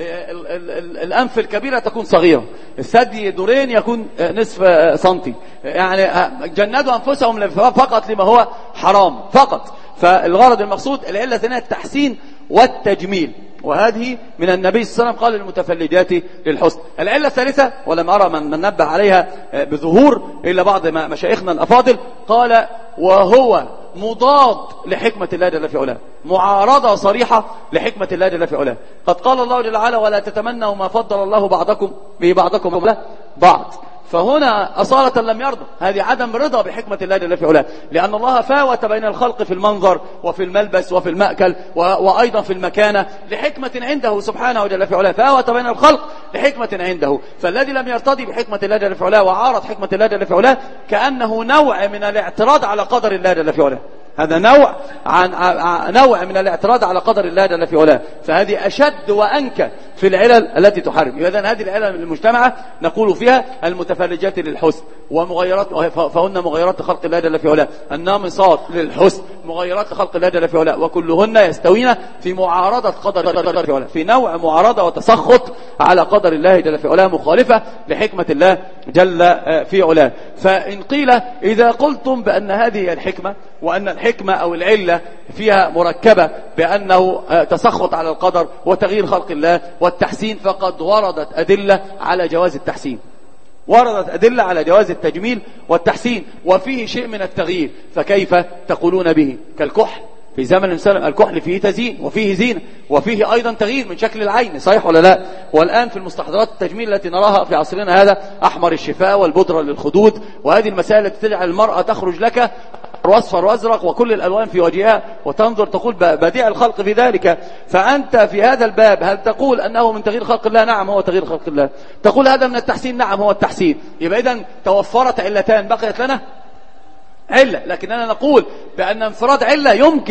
A: الأنف الكبيرة تكون صغيرة، الثدي دورين يكون نصف سنتي، يعني جندوا أنفسهم فقط لما هو حرام فقط. فالغرض المقصود العلة الثانية التحسين والتجميل، وهذه من النبي صلى الله عليه وسلم قال للمتفلجات للحسن. العلة الثالثة ولم أرى من نبه عليها بظهور إلا بعض مشايخنا الأفاضل، قال: وهو مضاد لحكمة الله جل في علاه، معارضة صريحة لحكمة الله جل في علاه. قد قال الله جل وعلا: ولا تتمنوا ما فضل الله بعضكم ببعضكم على بعض. فهنا أصالة لم يرضى، هذه عدم رضا بحكمة الله جل في علاه، لأن الله فاوت بين الخلق في المنظر وفي الملبس وفي المأكل وأيضا في المكانة لحكمة عنده سبحانه جل في علاه، فاوت بين الخلق لحكمة عنده. فالذي لم يرتضي بحكمة الله جل في علاه وعارض حكمة الله جل في علاه كأنه نوع من الاعتراض على قدر الله جل في علاه، هذا نوع عن نوع من الاعتراض على قدر الله جل في علاه. فهذه أشد وأنكى في العلل التي تحرم. إذن هذه العلل المجتمعة نقول فيها المتفلجات للحسن ومغيرات، فهن مغيرات خلق الله جل في علاه، النامصات للحسن مغيرات خلق الله جل في علاه، وكلهن يستوين في معارضة قدر الله جل في علاه، في نوع معارضة وتسخط على قدر الله جل في علاه، مخالفة لحكمة الله جل في علاه. فإن قيل إذا قلتم بأن هذه الحكمة وأن الحكمة أو العلة فيها مركبة بأنه تسخط على القدر وتغيير خلق الله والتحسين، فقد وردت أدلة على جواز التحسين، وردت أدلة على جواز التجميل والتحسين، وفيه شيء من التغيير، فكيف تقولون به؟ كالكحل في زمن الإنسان، الكحل فيه تزيين وفيه زينة وفيه أيضا تغيير من شكل العين، صحيح ولا لا؟ والآن في المستحضرات التجميل التي نراها في عصرنا هذا أحمر الشفاء والبودرة للخدود، وهذه المسائل التي تجعل المرأة تخرج لك واصفر وازرق وكل الالوان في وجهها وتنظر تقول بديع الخلق في ذلك. فانت في هذا الباب هل تقول انه من تغيير خلق الله؟ نعم هو تغيير خلق الله. تقول هذا من التحسين؟ نعم هو التحسين. يبقى اذا توفرت علتان، بقيت لنا علة، لكننا نقول بأن انفراد علة يمكن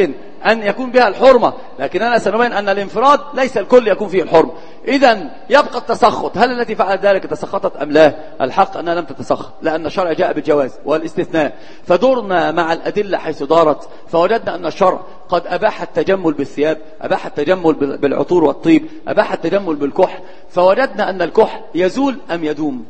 A: أن يكون بها الحرمة، لكننا سنبين أن الانفراد ليس الكل يكون فيه الحرمة. إذن يبقى التسخط، هل التي فعلت ذلك تسخطت أم لا؟ الحق أنها لم تتسخط، لأن الشرع جاء بالجواز والاستثناء. فدورنا مع الأدلة حيث دارت، فوجدنا أن الشرع قد أباح التجمل بالثياب، أباح التجمل بالعطور والطيب، أباح التجمل بالكحل. فوجدنا أن الكحل يزول أم يدوم؟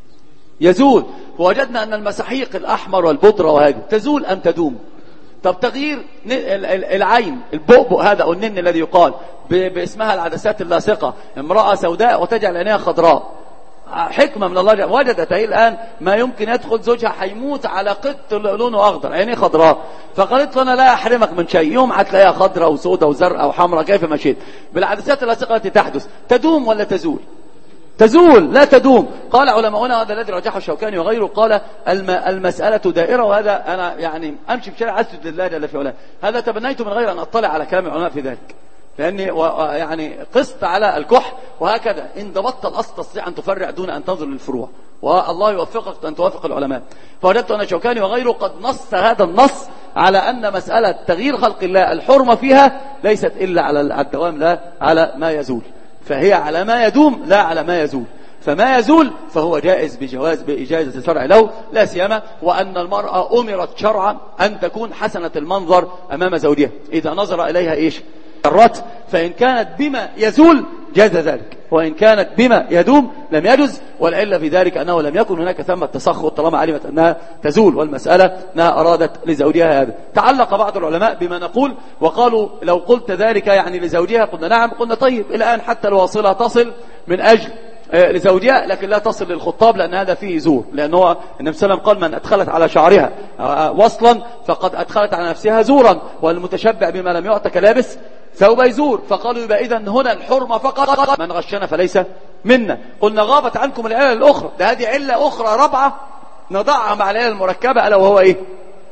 A: يزول. ووجدنا أن المساحيق الأحمر والبودرة وهذه تزول أم تدوم؟ طب تغيير العين، البؤبؤ هذا أو النن الذي يقال باسمها العدسات اللاصقة، امرأة سوداء وتجعل عينيها خضراء، حكمة من الله، وجدت هي الآن ما يمكن يدخل زوجها حيموت على قط لونه أخضر عينيه خضراء، فقالت له أنا لا أحرمك من شيء، يوم هتلاقيها خضراء وسوداء وزرقاء وحمراء كيف مشيت. بالعدسات اللاصقة التي تحدث تدوم ولا تزول؟ تزول لا تدوم. قال علماؤنا، هذا الذي رجحه الشوكاني وغيره، قال المسألة دائرة، وهذا أنا يعني أمشي في شارع أسجد لله جل في علاه، هذا تبنيته من غير أن أطلع على كلام العلماء في ذلك، لأني يعني قست على الكحل وهكذا. إن ضبطت الأصل تستطيع أن تفرع دون أن تنظر للفروع، والله يوفقك أن توافق العلماء. فوجدت أن الشوكاني وغيره قد نص هذا النص على أن مسألة تغيير خلق الله الحرمة فيها ليست إلا على الدوام لا على ما يزول، فهي على ما يدوم لا على ما يزول. فما يزول فهو جائز بجواز بإجازة الشرع له، لا سيما وأن المرأة أمرت شرعا أن تكون حسنة المنظر أمام زوجها إذا نظر إليها إيش الرت، فإن كانت بما يزول جاز ذلك، وإن كانت بما يدوم لم يجز. والعلة في ذلك أنه لم يكن هناك ثمة تسخط طالما علمت أنها تزول، والمسألة أنها أرادت لزوجها هذا. تعلق بعض العلماء بما نقول وقالوا لو قلت ذلك يعني لزوجها، قلنا نعم، قلنا طيب الآن حتى الواصلة تصل من أجل لزوجها لكن لا تصل للخطاب، لأن هذا فيه زور، لأنه النبي صلى الله عليه وسلم قال من أدخلت على شعرها وصلا فقد أدخلت على نفسها زورا، والمتشبع بما لم يعط كلابس ثوب يزور. فقالوا يبقى إذن هنا الحرمة فقط، من غشنا فليس منا. قلنا غابت عنكم العلة الأخرى، ده هذه علة أخرى رابعة نضعها مع العلة المركبة، ألا وهو إيه؟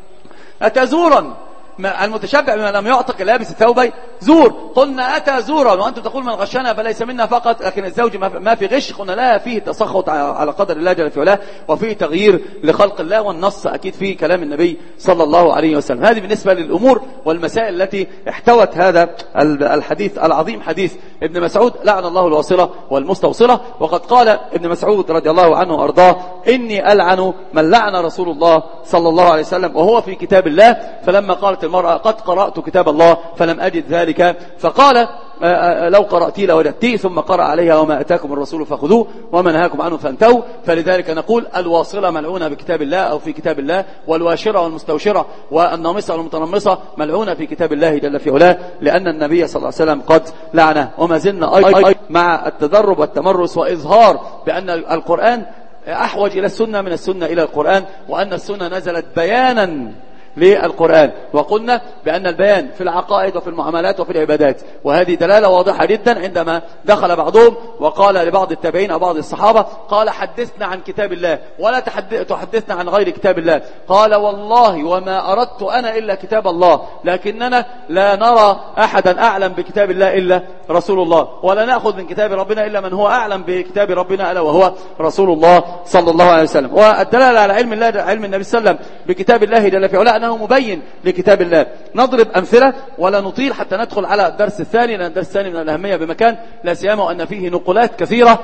A: أتى زورا، المتشبع بما لم يعتق لابس ثوبي زور. قلنا أتى زورا وأنتم تقول من غشنا فليس منا فقط، لكن الزوج ما في غش. قلنا لا، فيه تسخط على قدر الله جل في علاه، وفيه تغيير لخلق الله، والنص أكيد فيه كلام النبي صلى الله عليه وسلم. هذه بالنسبة للأمور والمسائل التي احتوت هذا الحديث العظيم، حديث ابن مسعود لعن الله الواصلة والمستوصلة. وقد قال ابن مسعود رضي الله عنه وأرضاه إني ألعن من لعن رسول الله صلى الله عليه وسلم وهو في كتاب الله. فلما قالت المرأة قد قرأت كتاب الله فلم أجد ذلك، فقال لو قرأتي لوجدتيه، ثم قرأ عليها وما أتاكم الرسول فخذوه وما نهاكم عنه فانتهوا. فلذلك نقول الواصلة ملعونة بكتاب الله أو في كتاب الله، والواشرة والمستوشرة والنامصة والمتنمصة ملعونة في كتاب الله جل في علاه، لأن النبي صلى الله عليه وسلم قد لعنه. وما زلنا أيضا مع التدرب والتمرس وإظهار بأن القرآن أحوج إلى السنة من السنة إلى القرآن، وأن السنة نزلت بيانا للقرآن. وقلنا بأن البيان في العقائد وفي المعاملات وفي العبادات، وهذه دلالة واضحة جدا. عندما دخل بعضهم وقال لبعض التابعين أو بعض الصحابة، قال حدثنا عن كتاب الله ولا تحدثنا عن غير كتاب الله، قال والله وما أردت أنا إلا كتاب الله، لكننا لا نرى أحدا أعلم بكتاب الله إلا رسول الله، ولا نأخذ من كتاب ربنا إلا من هو أعلم بكتاب ربنا ألا وهو رسول الله صلى الله عليه وسلم. والدلالة على علم الله، علم النبي صلى الله عليه وسلم بكتاب الله جل في علاه أنه مبين لكتاب الله. نضرب أمثلة ولا نطيل حتى ندخل على الدرس الثاني، لأن الدرس الثاني من الأهمية بمكان، لا سيما وأن فيه نقولات كثيرة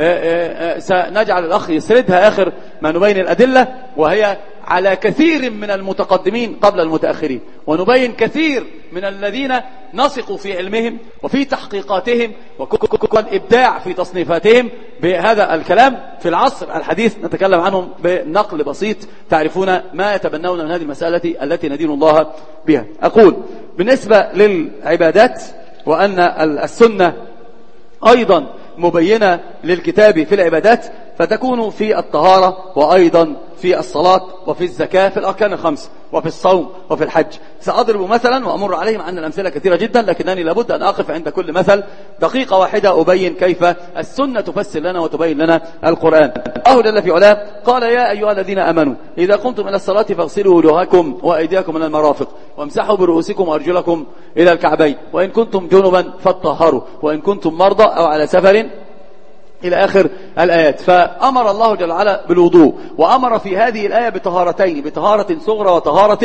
A: سنجعل الأخ يسردها آخر ما نبين الأدلة، وهي على كثير من المتقدمين قبل المتأخرين، ونبين كثير من الذين نثق في علمهم وفي تحقيقاتهم والإبداع في تصنيفاتهم بهذا الكلام. في العصر الحديث نتكلم عنهم بنقل بسيط تعرفون ما يتبنون من هذه المسألة التي ندين الله بها. أقول بالنسبة للعبادات وأن السنة أيضا مبينة للكتاب في العبادات، فتكون في الطهارة وأيضا في الصلاة وفي الزكاة في الأركان الخمس وفي الصوم وفي الحج. سأضرب مثلا وأمر عليهم عن الأمثلة كثيرة جدا، لكنني لابد أن أقف عند كل مثل دقيقة واحدة أبين كيف السنة تفسر لنا وتبين لنا القرآن. الله جل في علاه قال يا أيها الذين آمنوا إذا قمتم إلى الصلاة فاغسلوا وجوهكم وأيديكم من المرافق وامسحوا برؤوسكم وأرجلكم إلى الكعبين وإن كنتم جنبا فاطهروا وإن كنتم مرضى أو على سفر إلى آخر الآيات. فأمر الله جل وعلا بالوضوء، وأمر في هذه الآية بطهارتين، بطهارة صغرى وطهارة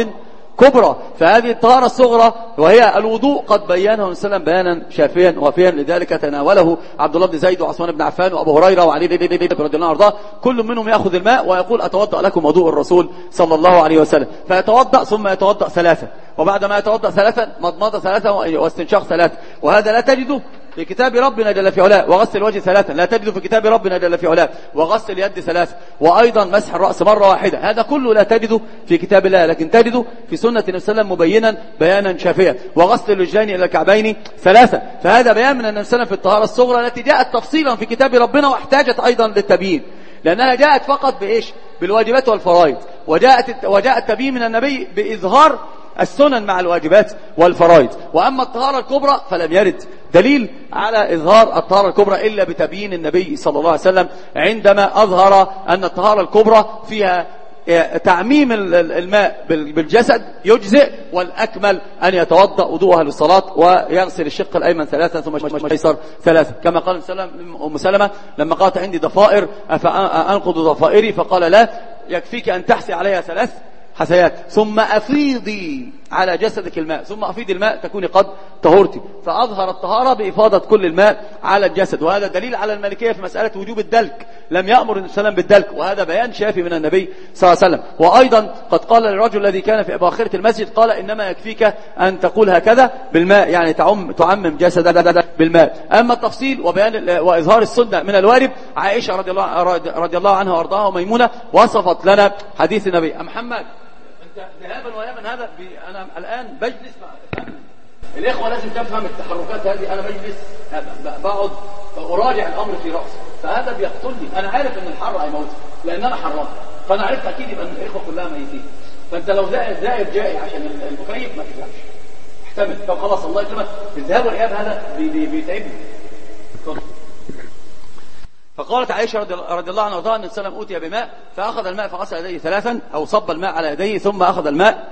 A: كبرى. فهذه الطهارة الصغرى وهي الوضوء قد بينه النبي صلى الله عليه وسلم بيانا شافيا وافيا، لذلك تناوله عبد الله بن زيد وعثمان بن عفان وابو هريرة وعلي رضي الله عنه، كل منهم يأخذ الماء ويقول أتوضأ لكم وضوء الرسول صلى الله عليه وسلم، فيتوضأ ثم يتوضأ ثلاثة، وبعد ما يتوضأ ثلاثة مضمضة ثلاثة واستنشاق ثلاثة. وهذا لا تجده في كتاب ربنا جل في علاه. وغسل الوجه ثلاثة لا تجده في كتاب ربنا جل في علاه. وغسل اليد ثلاثة، وأيضا مسح الرأس مرة واحدة. هذا كله لا تجده في كتاب الله، لكن تجده في سنة النبي صلى الله عليه وسلم مبينا بيانا شافيا. وغسل الرجلين إلى الكعبين ثلاثة. فهذا بيان من النبي صلى الله عليه وسلم في الطهارة الصغرى التي جاءت تفصيلا في كتاب ربنا واحتاجت أيضا للتبيين، لأنها جاءت فقط بإيش؟ بالواجبات والفرائض. وجاءت وجاء التبيين من النبي بإظهار السنن مع الواجبات والفرائض. وأما الطهارة الكبرى فلم يرد دليل على إظهار الطهارة الكبرى إلا بتبيين النبي صلى الله عليه وسلم عندما أظهر أن الطهارة الكبرى فيها تعميم الماء بالجسد يجزئ، والأكمل أن يتوضأ وضوءها للصلاة ويغسل الشق الأيمن ثلاثة ثم الأيسر ثلاثة، كما قال أم سلمة لما قالت عندي ضفائر أنقض ضفائري، فقال لا، يكفيك أن تحسي عليها ثلاث حسيات ثم أفيضي على جسدك الماء، ثم أفيضي الماء تكوني قد طهرتي. فأظهر الطهارة بإفاضة كل الماء على الجسد، وهذا دليل على المالكية في مسألة وجوب الدلك، لم يأمر النبي صلى الله عليه وسلم بالدلك، وهذا بيان شافي من النبي صلى الله عليه وسلم. وأيضا قد قال للرجل الذي كان في أباخرة المسجد، قال إنما يكفيك أن تقول هكذا بالماء، يعني تعم تعمم جسدك بالماء. أما التفصيل وبيان وإظهار السنة من الوارد، عائشة رضي الله رضي الله عنها وارضاها وميمونة وصفت لنا حديث النبي. محمد ذهابا ويابا هذا أنا الآن بجلس مع الإخوة، لازم تفهم التحركات هذه. أنا بجلس بقعد فأراجع الأمر في رأسي، فهذا بيقتلني. أنا عارف أن الحر هيموت لأن أنا حرام، فأنا عرفت أكيد يبقى الإخوة كلها ميتين. فأنت لو زائد زائد جائي عشان المكيف ما تفهمش، احتمل. طب خلاص الله يكرمك، الذهاب والإياب هذا بيتعبني. فقالت عائشة رضي الله عنها وارضاها أن السلام أوتي بماء فأخذ الماء فغسل يديه ثلاثا، أو صب الماء على يديه ثم أخذ الماء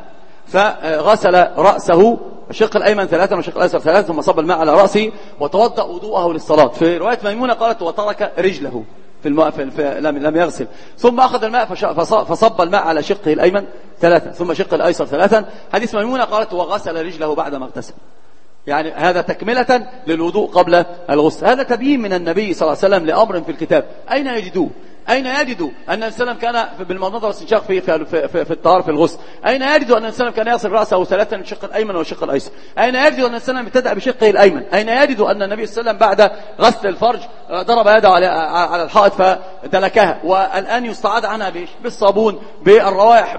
A: فغسل رأسه الشق الأيمن ثلاثا والشق الأيسر ثلاثا، ثم صب الماء على رأسه وتوضأ وضوءه للصلاة. في رواية ميمونة قالت وترك رجله في الماء في في لم, لم يغسل، ثم أخذ الماء فصب الماء على شقه الأيمن ثلاثا ثم شق الأيسر ثلاثا. حديث ميمونة قالت وغسل رجله بعد ما اغتسل، يعني هذا تكملة للوضوء قبل الغسل. هذا تبيين من النبي صلى الله عليه وسلم لأمر في الكتاب. أين يجدوه؟ أين يجدوا أن السلام كان بالمضمضة والاستنشاق في في في, في الطهارة في الغسل؟ أين يجدوا أن السلام كان يغسل رأسه ثلاثا الشق الأيمن والشق الأيسر؟ أين يجدوا أن السلام ابتدأ بشقه الأيمن؟ أين يجدوا أن النبي صلى الله عليه وسلم بعد غسل الفرج ضرب يده على على الحائط فدلكها؟ والآن يستعاض عنها بايش؟ بالصابون، بالروائح،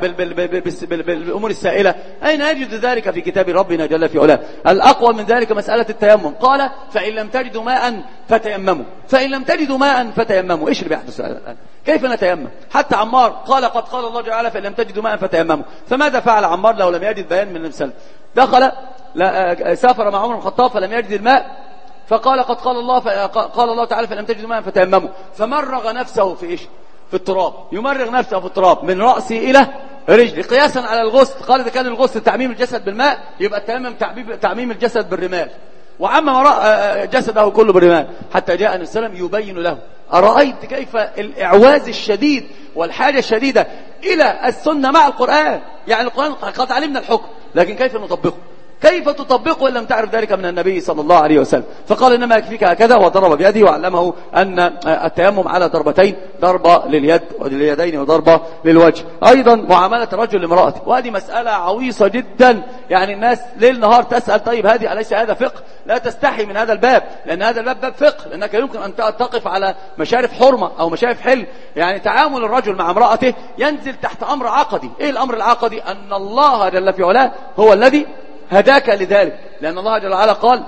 A: بالأمور السائلة. أين يجد ذلك في كتاب ربنا جل في علاه؟ الأقوى من ذلك مسألة التيمم. قال فإن لم تجدوا ماء فتيمموا، فإن لم تجدوا ماء فتيمموا. إيش اللي بيحدث الآن؟ كيف نتيمم؟ حتى عمار قال قد قال الله تعالى فإن لم تجدوا ماء فتيمموا. فماذا فعل عمار لو لم يجد بيان من النبي صلى الله عليه وسلم؟ دخل سافر مع عمر بن الخطاب فلم يجد الماء، فقال قد قال الله قال الله تعالى فإن لم تجدوا ماء فتيمموا، فمرغ نفسه في ايش؟ في التراب. يمرغ نفسه في التراب من رأسه إلى رجله قياسا على الغسل. قال إذا كان الغسل تعميم الجسد بالماء يبقى التيمم تعميم الجسد بالرمال، وعمم جسده كله بالرمال، حتى جاء النبي صلى الله عليه وسلم يبين له. أرأيت كيف الإعواز الشديد والحاجة الشديدة إلى السنة مع القرآن؟ يعني القرآن قد علمنا الحكم، لكن كيف نطبقه؟ كيف تطبقه إن لم تعرف ذلك من النبي صلى الله عليه وسلم؟ فقال إنما يكفيك هكذا، وضرب بيده وعلمه أن التيمم على ضربتين، ضربة لليد ولليدين وضربة للوجه. أيضا معاملة الرجل لامرأته، وهذه مسألة عويصة جدا، يعني الناس ليل نهار تسأل طيب هذه أليس هذا فقه؟ لا تستحي من هذا الباب، لأن هذا الباب باب فقه، لأنك يمكن أن تقف على مشارف حرمة أو مشارف حل. يعني تعامل الرجل مع امرأته ينزل تحت أمر عقدي. إيه الأمر العقدي؟ أن الله جل في علاه هو الذي هداك لذلك، لأن الله جل وعلا قال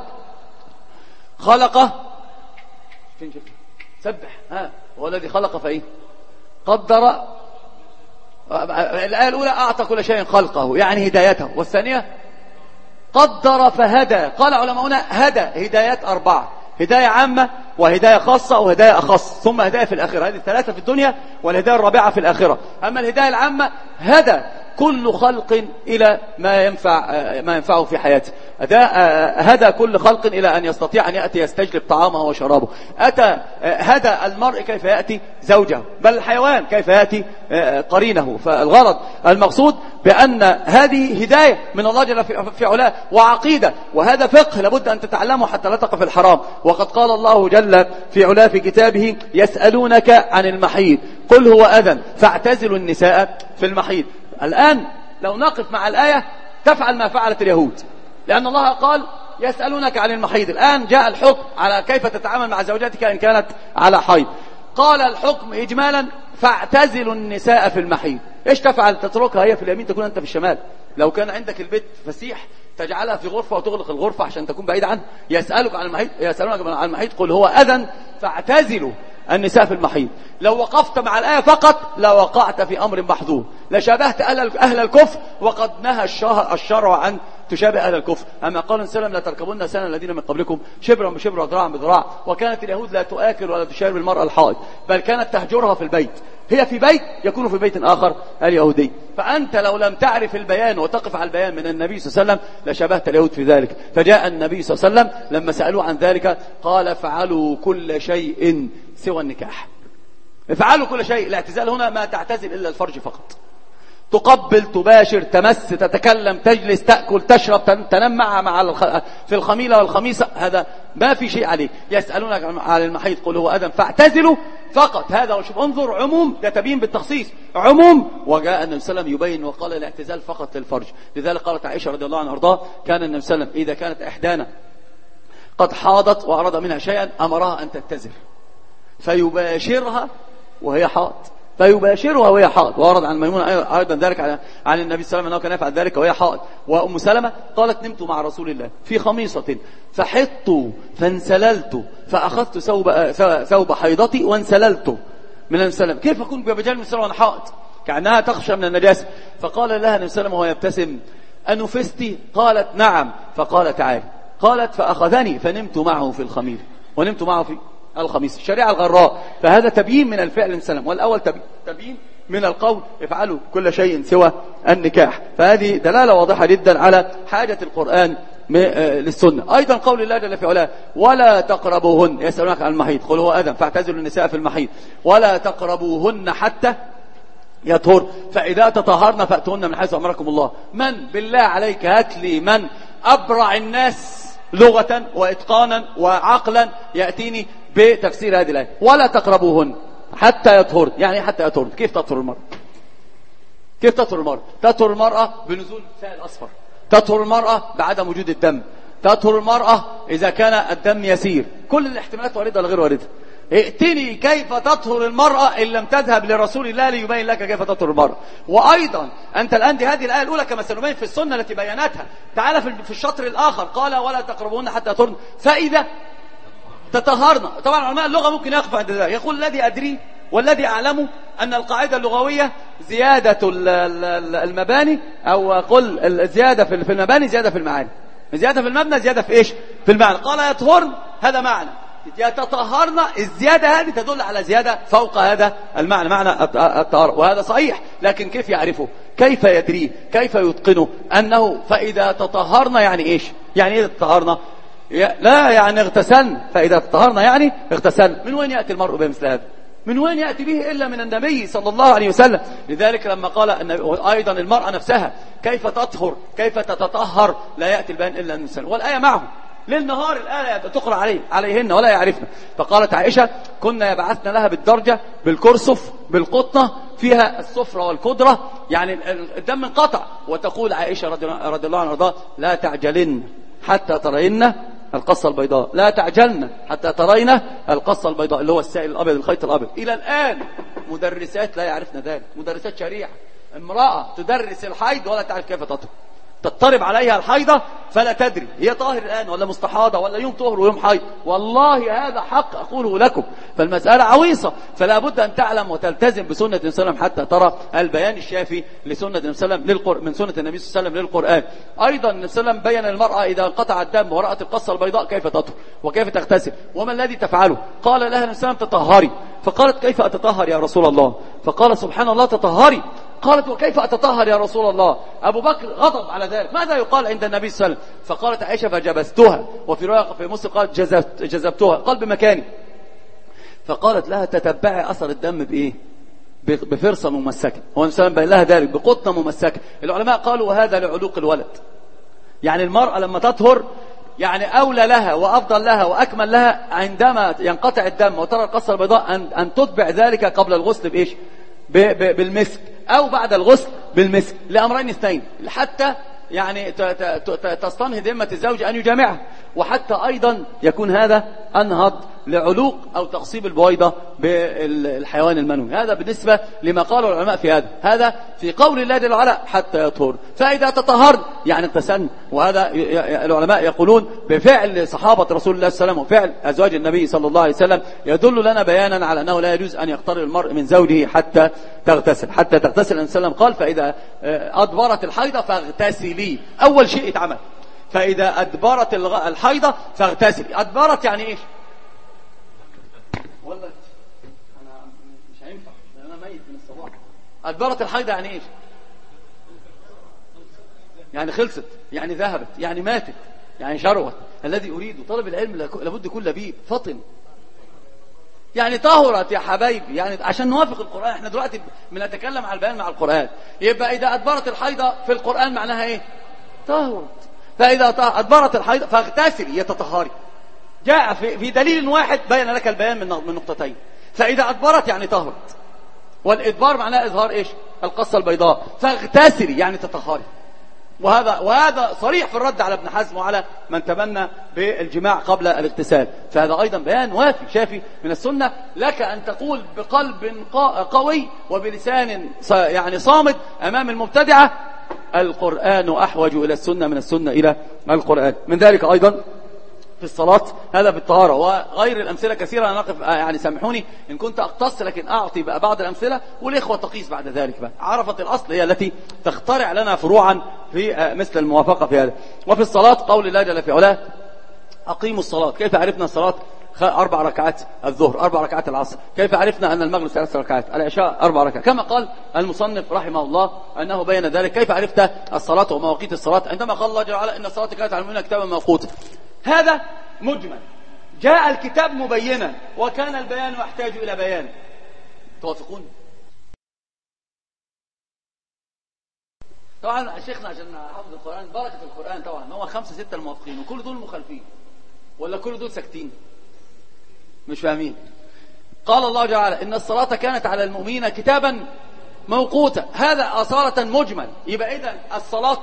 A: خلقه سبح ها هو الذي خلق فإيه قدر. الآية الأولى أعطى كل شيء خلقه يعني هدايته، والثانية قدر فهدى. قال علماؤنا هدى هدايات أربعة: هداية عامة وهداية خاصة وهداية أخص، ثم هداية في الآخرة. هذه الثلاثة في الدنيا والهداية الرابعة في الآخرة. أما الهداية العامة هدى كل خلق إلى ما ينفع ما ينفعه في حياته. هدى كل خلق إلى أن يستطيع أن يأتي يستجلب طعامه وشرابه. أتى هدى المرء كيف يأتي زوجه، بل الحيوان كيف يأتي قرينه. فالغرض المقصود بأن هذه هداية من الله جل في علاه وعقيدة، وهذا فقه لابد أن تتعلمه حتى لا تقع في الحرام. وقد قال الله جل في علاه في كتابه: يسألونك عن المحيض قل هو أذى فاعتزلوا النساء في المحيض. الآن لو نقف مع الآية تفعل ما فعلت اليهود، لأن الله قال يسألونك عن المحيض. الآن جاء الحكم على كيف تتعامل مع زوجاتك إن كانت على حيض. قال الحكم إجمالا: فاعتزلوا النساء في المحيض. إيش تفعل؟ تتركها هي في اليمين، تكون أنت في الشمال. لو كان عندك البيت فسيح تجعلها في غرفة وتغلق الغرفة عشان تكون بعيد عنه. يسألك عن المحيض يسألونك عن المحيض قل هو أذى فاعتزلوا النساء في المحيض. لو وقفت مع الآية فقط لوقعت في أمر محظور، لشابهت أهل الكفر، وقد نهى الشرع عن تشابه أهل الكفر. أما قال النبي صلى الله عليه وسلم: لا تركبن سنة الذين من قبلكم شبرا بشبر وذراعا بذراع. وكانت اليهود لا تؤكل ولا تشارب المرأة الحائض، بل كانت تهجرها في البيت. هي في بيت يكون في بيت آخر اليهودي. فأنت لو لم تعرف البيان وتقف على البيان من النبي صلى الله عليه وسلم لشبهت اليهود في ذلك. فجاء النبي صلى الله عليه وسلم لما سألوه عن ذلك قال: افعلوا كل شيء سوى النكاح. افعلوا كل شيء. الاعتزال هنا ما تعتزل إلا الفرج فقط. تقبل، تباشر، تمس، تتكلم، تجلس، تأكل، تشرب، تنام معها مع في الخميلة والخميسة، هذا ما في شيء عليه. يسألونك عن المحيض قل هو أذى فاعتزلوا فقط. هذا وشوف انظر عموم، ده تبين بالتخصيص عموم. وجاء النبي صلى الله عليه وسلم يبين وقال: الاعتزال فقط للفرج. لذلك قالت عائشة رضي الله عنها وارضاها: كان النبي صلى الله عليه وسلم إذا كانت إحدانا قد حاضت وأراد منها شيئا أمرها أن تتزل فيباشرها وهي حاض، فيباشرها وهي حائض. وورد عن ميمونة أيضا ذلك عن النبي صلى الله عليه وسلم أنه كان يفعل ذلك وهي حائض. وأم سلمة قالت: نمت مع رسول الله في خميصة فحطت فانسللت فأخذت ثوب ثوب حيضتي وانسللت من النبي صلى الله عليه وسلم. كيف أكون بمجال النبي صلى الله عليه وسلم وأنا حائض؟ كأنها تخشى من النجاسة. فقال لها النبي صلى الله عليه وسلم وهو يبتسم: أنفستي؟ قالت: نعم. فقال: تعالي. قالت: فأخذني فنمت معه في الخميل ونمت معه في الخميس. الشريعة الغراء. فهذا تبيين من الفعل السلام، والأول تبيين من القول: افعلوا كل شيء سوى النكاح. فهذه دلالة واضحة جدا على حاجة القرآن للسنة. أيضا قول الله جل في علاه: ولا تقربوهن. يسألونك عن المحيض قل هو أذى فاعتزلوا النساء في المحيض ولا تقربوهن حتى يطهر فإذا تطهرن فأتوهن من حيث أمركم الله. من بالله عليك هات لي من أبرع الناس لغة وإتقانا وعقلا يأتيني بتفسير هذه الآية. ولا تقربوهن حتى يطهر. يعني حتى يطهر. كيف تطهر المرأة؟ كيف تطهر المرأة؟ تطهر المرأة بنزول سائل أصفر، تطهر المرأة بعدم وجود الدم، تطهر المرأة إذا كان الدم يسير. كل الاحتمالات واردة ولا غير واردة. ائتني كيف تطهر المرأة إن لم تذهب لرسول الله ليبين لك كيف تطهر المرأة. وأيضا أنت الآن دي هذه الآية الأولى كما سنبين في السنة التي بياناتها. تعال في الشطر الآخر قال: ولا تقربون حتى يطهرن فإذا تطهرن. طبعا علماء اللغة ممكن يخفى عند ذلك، يقول: الذي أدري والذي أعلمه أن القاعدة اللغوية زيادة المباني أو قل الزيادة في المباني زيادة في المعاني. زيادة في المبنى زيادة في إيش؟ في المعنى. قال يطهرن هذا معنى، يتطهرن الزيادة هذه تدل على زيادة فوق هذا المعنى، معنى الطهارة. وهذا صحيح، لكن كيف يعرفه؟ كيف يدريه؟ كيف يتقنه؟ أنه فإذا تطهرن يعني إيش؟ يعني إذا تطهرن لا يعني اغتسلن. فإذا تطهرن يعني اغتسلن. من وين يأتي المرء بمثل هذا؟ من وين يأتي به إلا من النبي صلى الله عليه وسلم. لذلك لما قال أيضا المرأة نفسها كيف تطهر كيف تتطهر لا يأتي البيان إلا من النبي. والآية معه للنهار الآية تقرأ عليه عليهن ولا يعرفن. فقالت عائشة: كنا يبعثن لها بالدرجة بالكرسف بالقطنة فيها الصفرة والقدرة، يعني الدم انقطع. وتقول عائشة رضي الله عنها: لا تعجلن حتى ترين القصة البيضاء، لا تعجلن حتى ترين القصة البيضاء اللي هو السائل الأبيض الخيط الأبيض. إلى الآن مدرسات لا يعرفن ذلك، مدرسات شريعة. امرأة تدرس الحيض ولا تعرف كيف تطهر، تضطرب عليها الحيضة فلا تدري هي طاهر الآن ولا مستحاضة ولا يوم طهر ويوم حيض. والله هذا حق أقوله لكم. فالمسألة عويصة، فلا بد أن تعلم وتلتزم بسنة النبي صلى الله عليه وسلم حتى ترى البيان الشافي لسنة النبي صلى الله عليه وسلم من سنة النبي صلى الله عليه وسلم للقرآن. أيضا النبي صلى الله عليه وسلم بين المرأة إذا انقطع الدم ورأت القصة البيضاء كيف تطهر وكيف تغتسل وما الذي تفعله. قال لها النبي صلى الله عليه وسلم: تطهري. فقالت: كيف أتطهر يا رسول الله؟ فقال: سبحان الله تطهري. قالت وكيف أتطهر يا رسول الله؟ أبو بكر غضب على ذلك، ماذا يقال عند النبي صلى الله عليه وسلم؟ فقالت عائشة فجبستها، وفي رواية في مسلم قالت جذبت جذبتها، قال بمكاني. فقالت لها تتبعي أثر الدم بإيه؟ بفرصة ممسكة. هو النبي بين لها ذلك بقطنة ممسكة. العلماء قالوا وهذا لعلوق الولد، يعني المرأة لما تطهر يعني أولى لها وأفضل لها وأكمل لها عندما ينقطع الدم وترى القصة البيضاء أن, أن تتبع ذلك قبل الغسل بإيش؟ ب ب بالمسك، أو بعد الغسل بالمسك، لأمرين اثنين، حتى يعني تستنهض ذمة الزوج أن يجامعها، وحتى أيضا يكون هذا أنهض لعلوق أو تقصيب البويضة بالحيوان المنوي. هذا بالنسبة لما قاله العلماء في هذا. هذا في قول الله جل وعلا حتى يطهر. فإذا تطهرت يعني اغتسلن، وهذا العلماء يقولون بفعل صحابة رسول الله صلى الله عليه وسلم وفعل أزواج النبي صلى الله عليه وسلم يدل لنا بيانا على أنه لا يجوز أن يقترب المرء من زوجه حتى تغتسل. حتى تغتسل النبي صلى الله عليه وسلم قال فإذا أدبرت الحيضة فاغتسلي، أول شيء اتعمل. فإذا أدبرت الحيضة فاغتسلي. أدبرت يعني إيش؟ والله أنا مش هينفع لأن أنا ميت من الصباح. أدبرت الحيضة يعني إيش؟ يعني خلصت، يعني ذهبت، يعني ماتت، يعني شروت. الذي أريد طلب العلم لابد يكون لبيب فطن، يعني طهرت يا حبايبي، يعني عشان نوافق القرآن. احنا دلوقتي بنتكلم على البيان مع القرآن. يبقى إذا أدبرت الحيضة في القرآن معناها إيه؟ طهرت. فإذا أدبرت الحيضة فاغتسلي يتطهري. جاء في, في دليل واحد بين لك البيان من من نقطتين. فإذا أدبرت يعني طهرت، والإدبار معناه إظهار إيش؟ القصة البيضاء. فاغتسلي يعني تطهري. وهذا وهذا صريح في الرد على ابن حزم وعلى من تبنى بالجماع قبل الاغتسال. فهذا أيضا بيان وافي شافي من السنة. لك أن تقول بقلب قوي وبلسان يعني صامت أمام المبتدعة القرآن أحوج إلى السنة من السنة إلى القرآن. من ذلك أيضا في الصلاة هذا بالطهارة، وغير الأمثلة كثيرة. أنا أقف يعني سامحوني إن كنت أقتص، لكن أعطي بقى بعض الأمثلة والإخوة تقيس بعد ذلك بقى. عرفت الأصل هي التي تخترع لنا فروعا في مثل الموافقة في هذا. وفي الصلاة قول الله جل في علاه أقيموا الصلاة. كيف عرفنا الصلاة؟ أربع ركعات الظهر، أربع ركعات العصر. كيف عرفنا أن المغرب ثلاث ركعات، العشاء أربع ركعات، كما قال المصنف رحمه الله أنه بين ذلك. كيف عرفت الصلاة ومواقيت الصلاة؟ عندما قال الله جل وعلا إن الصلاة كانت على المؤمنين كتابا موقوتا. هذا مجمل. جاء الكتاب مبينا وكان البيان يحتاج إلى بيان. توافقون؟ طبعا شيخنا عشان حفظ القرآن بركة القرآن طبعا هو خمسة ستة الموافقين وكل دول مخالفين، ولا كل دول ساكتين مش فاهمين. قال الله جل وعلا إن الصلاة كانت على المؤمنين كتابا موقوتا. هذا أصالة مجمل. يبقى إذن الصلاة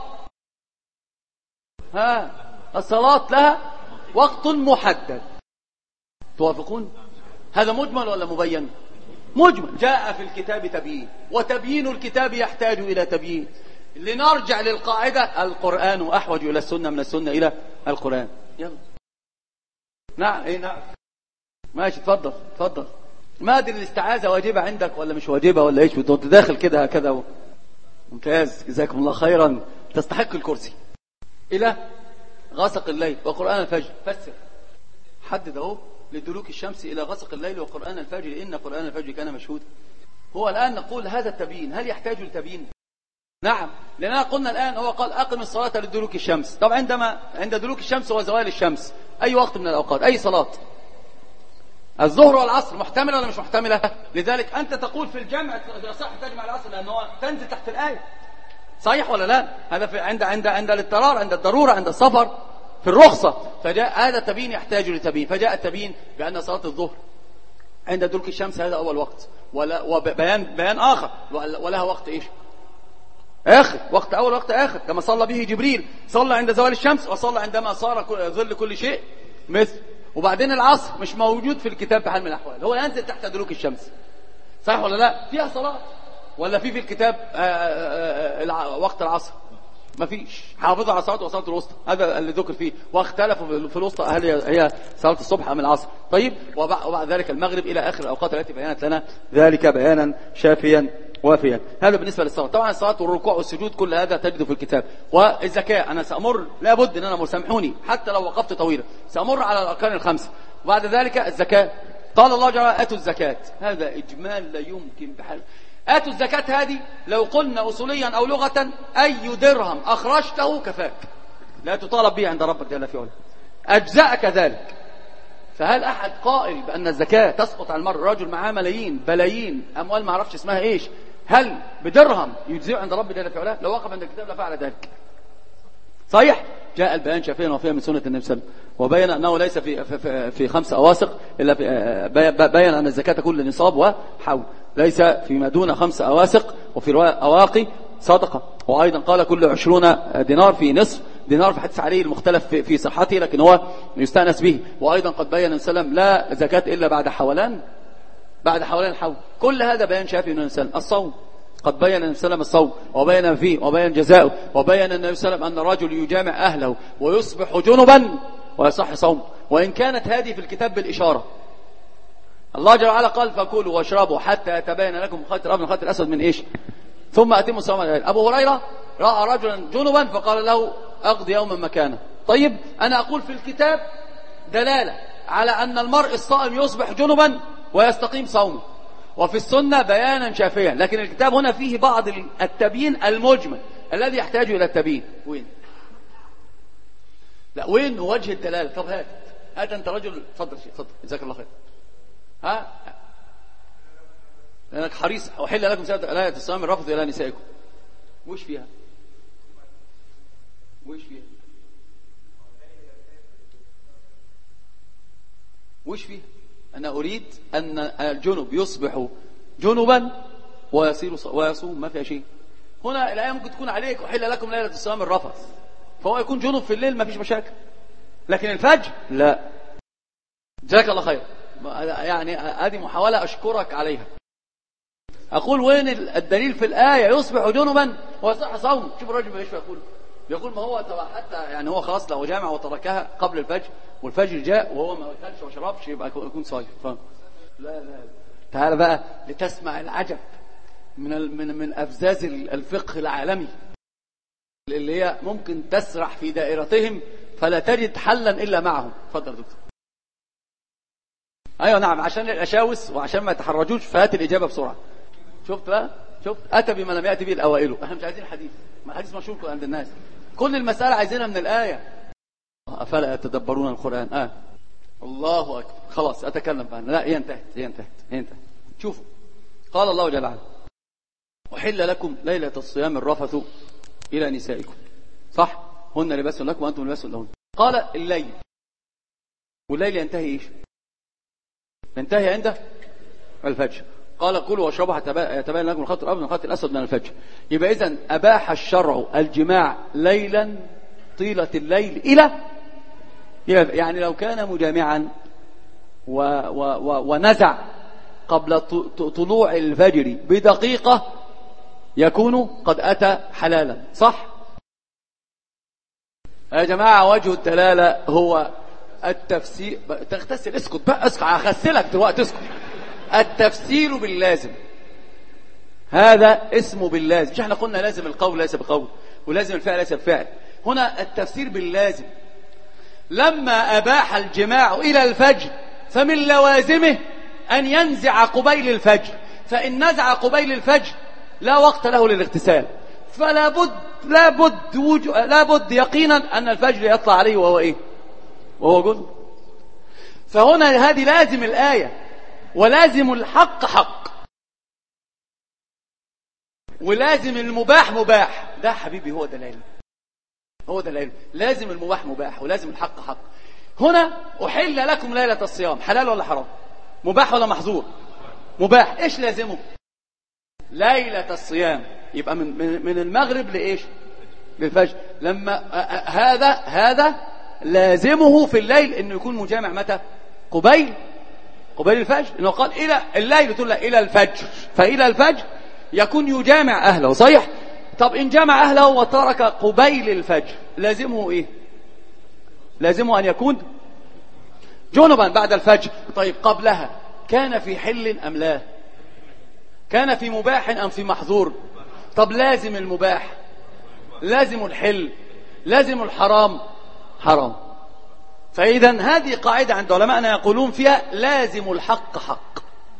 A: ها الصلاة لها وقت محدد. توافقون؟ هذا مجمل ولا مبين؟ مجمل. جاء في الكتاب تبيين، وتبيين الكتاب يحتاج إلى تبيين. لنرجع للقاعدة القرآن أحوج إلى السنة من السنة إلى القرآن. يلا. نعم ايه نعم ماشي اتفضل اتفضل. ما ادري الاستعاذة واجبة عندك ولا مش واجبة ولا ايش؟ وانت داخل كده هكذا و... ممتاز جزاكم الله خيرا. تستحق الكرسي. إلى غسق الليل وقرآن الفجر. فسر حدد اهو لدلوك الشمس إلى غسق الليل وقرآن الفجر إن قرآن الفجر كان مشهودا. هو الآن نقول هذا التبيين هل يحتاج لتبيين؟ نعم، لأننا قلنا الآن هو قال أقم الصلاة لدلوك الشمس. طب عندما عند دلوك الشمس وزوال الشمس أي وقت من الأوقات؟ أي صلاة؟ الظهر والعصر محتملة ولا مش محتملة؟ لذلك أنت تقول في الجمع صح تجمع العصر لأنه تنزل تحت الآية. صحيح ولا لا؟ هذا في عند عند عند الاضطرار، عند الضرورة، عند السفر، في الرخصة. فجاء هذا التبيين يحتاج لتبيين. فجاء التبيين بأن صلاة الظهر عند دلوك الشمس هذا أول وقت، ولا وبيان بيان آخر ولها وقت إيش؟ آخر وقت، أول وقت آخر، كما صلى به جبريل. صلى عند زوال الشمس وصلى عندما صار ظل كل شيء مثل. وبعدين العصر مش موجود في الكتاب بحال من الأحوال، هو ينزل تحت دلوك الشمس. صحيح ولا لا؟ فيها صلاة ولا في في الكتاب آآ آآ وقت العصر؟ ما فيش. حافظوا على صلاة وصلاة الوسطى، هذا اللي ذكر فيه. واختلفوا في الوسطى هل هي صلاة الصبح أم العصر. طيب وبعد ذلك المغرب إلى آخر الأوقات التي بيانت لنا ذلك بيانا شافيا وافيا. هذا بالنسبة للصلاة. طبعا الصلاة والركوع والسجود كل هذا تجد في الكتاب. والزكاة أنا سأمر لابد أن أنا مسامحوني حتى لو وقفت طويلا سأمر على الأركان الخمسة. وبعد ذلك الزكاة قال الله جل وعلا آتوا الزكاة. هذا إجمال لا يمكن بحال.
C: آتوا الزكاة هذه لو قلنا أصوليا أو لغة أي درهم أخرجته كفاك، لا تطالب به عند ربك جل في علاه، أجزاءك ذلك. فهل أحد قائل بأن الزكاة تسقط على المرء؟ رجل معاه ملايين بلايين أموال ما عرفش اسمها إيش، هل بدرهم يجزئ عند ربك جل في علاه؟ لو وقف عند الكتاب لفعل ذلك. صحيح جاء البيان شافيا وفيها من سنة النبي صلى الله عليه وسلم، وبين أنه ليس في, في, في خمس أواسق إلا في بين أن الزكاة كل نصاب وحول، ليس فيما دون خمس أواسق، وفي رواية أواقي صدقة. وأيضا قال كل عشرون دينار في نصف دينار، في حديث عليه المختلف في, في صحته لكن هو يستأنس به. وأيضا قد بين النبي صلى الله عليه وسلم لا زكاة إلا بعد حولان بعد حولان الحول. كل هذا بيان شافي من النبي. الصوم قد بين النبي صلى الله عليه وسلم الصوم وبين فيه وبين جزاؤه، وبين النبي صلى الله عليه وسلم أن الرجل يجامع أهله ويصبح جنبا ويصح صوم، وإن كانت هذه في الكتاب بالإشارة. الله جل وعلا قال فكلوا واشربوا حتى يتبين لكم الخيط الأبيض من الخيط الأسود من إيش ثم أتموا الصوم إلى الليل. أبو هريرة رأى رجلا جنبا فقال له أقضي يوما مكانه. طيب أنا أقول في الكتاب دلالة على أن المرء الصائم يصبح جنبا ويستقيم صومه، وفي السنة بيانا شافيا، لكن الكتاب هنا فيه بعض التبيين المجمل الذي يحتاج إلى التبيين. وين لا وين وجه الدلالة؟ طب هات هات أنت رجل، تفضل شيء تفضل جزاك الله خير. ها لأنك حريص. أحل لكم سنة آية الصيام الرفث إلى نسائكم. وش فيها وش فيها وش فيها أنا أريد أن الجنب يصبح جنبا ويصير ويصوم، ما فيها شيء. هنا الآية ممكن تكون عليك أحل لكم ليلة الصيام الرفث، فهو يكون جنب في الليل ما فيش مشاكل، لكن الفجر لا. جزاك الله خير. يعني هذه محاولة أشكرك عليها. أقول وين الدليل في الآية يصبح جنبا ويصح صوم؟ شوف الرجل ايش يقول يقول ما هو حتى يعني هو خلاص لو جامع وتركها قبل الفجر والفجر جاء وهو ما اكلش وشربش يبقى يكون صايم. لا لا تعال بقى لتسمع العجب من من من أفزاز الفقه العالمي اللي هي ممكن تسرح في دائرتهم فلا تجد حلا إلا معهم. اتفضل دكتور. أيوة نعم، عشان الأشاوس وعشان ما يتحرجوش فهات الإجابة بسرعة. شفت بقى شفت أتى بما لم يأتي به الأوائل. احنا مش عايزين حديث، ما حديث مشهور عند الناس، كل المسألة عايزينها من الآية. أفلا يتدبرون القرآن؟ آه الله أكبر. خلاص أتكلم بقى. لا هي انتهت هي انتهت هي انتهت. شوفوا قال الله جل وعلا وحل لكم ليلة الصيام الرفث إلى نسائكم. صح؟ هن لباس لكم وأنتم لباس لهن. قال الليل، والليل ينتهي إيش؟ ينتهي عند الفجر. قال كلوا واشربوا حتى يتبين لكم الخيط الأبيض من الخيط الأسود من الفجر. يبقى إذن أباح الشرع الجماع ليلا طيلة الليل إلى يعني لو كان مجامعا و و و ونزع قبل طلوع الفجر بدقيقة يكون قد أتى حلالا. صح يا جماعة؟ وجه الدلالة هو التفسير. تغتسل اسكت بقى اسكت هغسلك دلوقتي اسكت. التفسير باللازم، هذا اسمه باللازم. مش احنا قلنا لازم القول ليس بقول ولازم الفعل ليس بفعل؟ هنا التفسير باللازم. لما أباح الجماع إلى الفجر فمن لوازمه أن ينزع قبيل الفجر، فإن نزع قبيل الفجر لا وقت له للاغتسال، فلا بد لا بد وجو... لا بد يقينا أن الفجر يطلع عليه وهو إيه وهو جنب. فهنا هذه لازم الآية، ولازم الحق حق، ولازم المباح مباح. ده حبيبي هو ده العلم، هو ده العلم. لازم المباح مباح ولازم الحق حق. هنا أحل لكم ليلة الصيام، حلال ولا حرام؟ مباح ولا محظور؟ مباح. إيش لازمه؟ ليلة الصيام. يبقى من من المغرب لإيش؟ للفجر. لما هذا هذا لازمه في الليل إنه يكون مجامع متى؟ قبيل قبيل الفجر. إنه قال إلى الليل تقول إلى الفجر، فإلى الفجر يكون يجامع أهله. صحيح؟ طب إن جمع أهله وترك قبيل الفجر لازمه إيه؟ لازمه أن يكون جنبا بعد الفجر. طيب قبلها كان في حل أم لا؟ كان في مباح أم في محظور؟ طب لازم المباح، لازم الحل، لازم الحرام حرام. فإذا هذه قاعدة عند علماءنا يقولون فيها لازم الحق حق.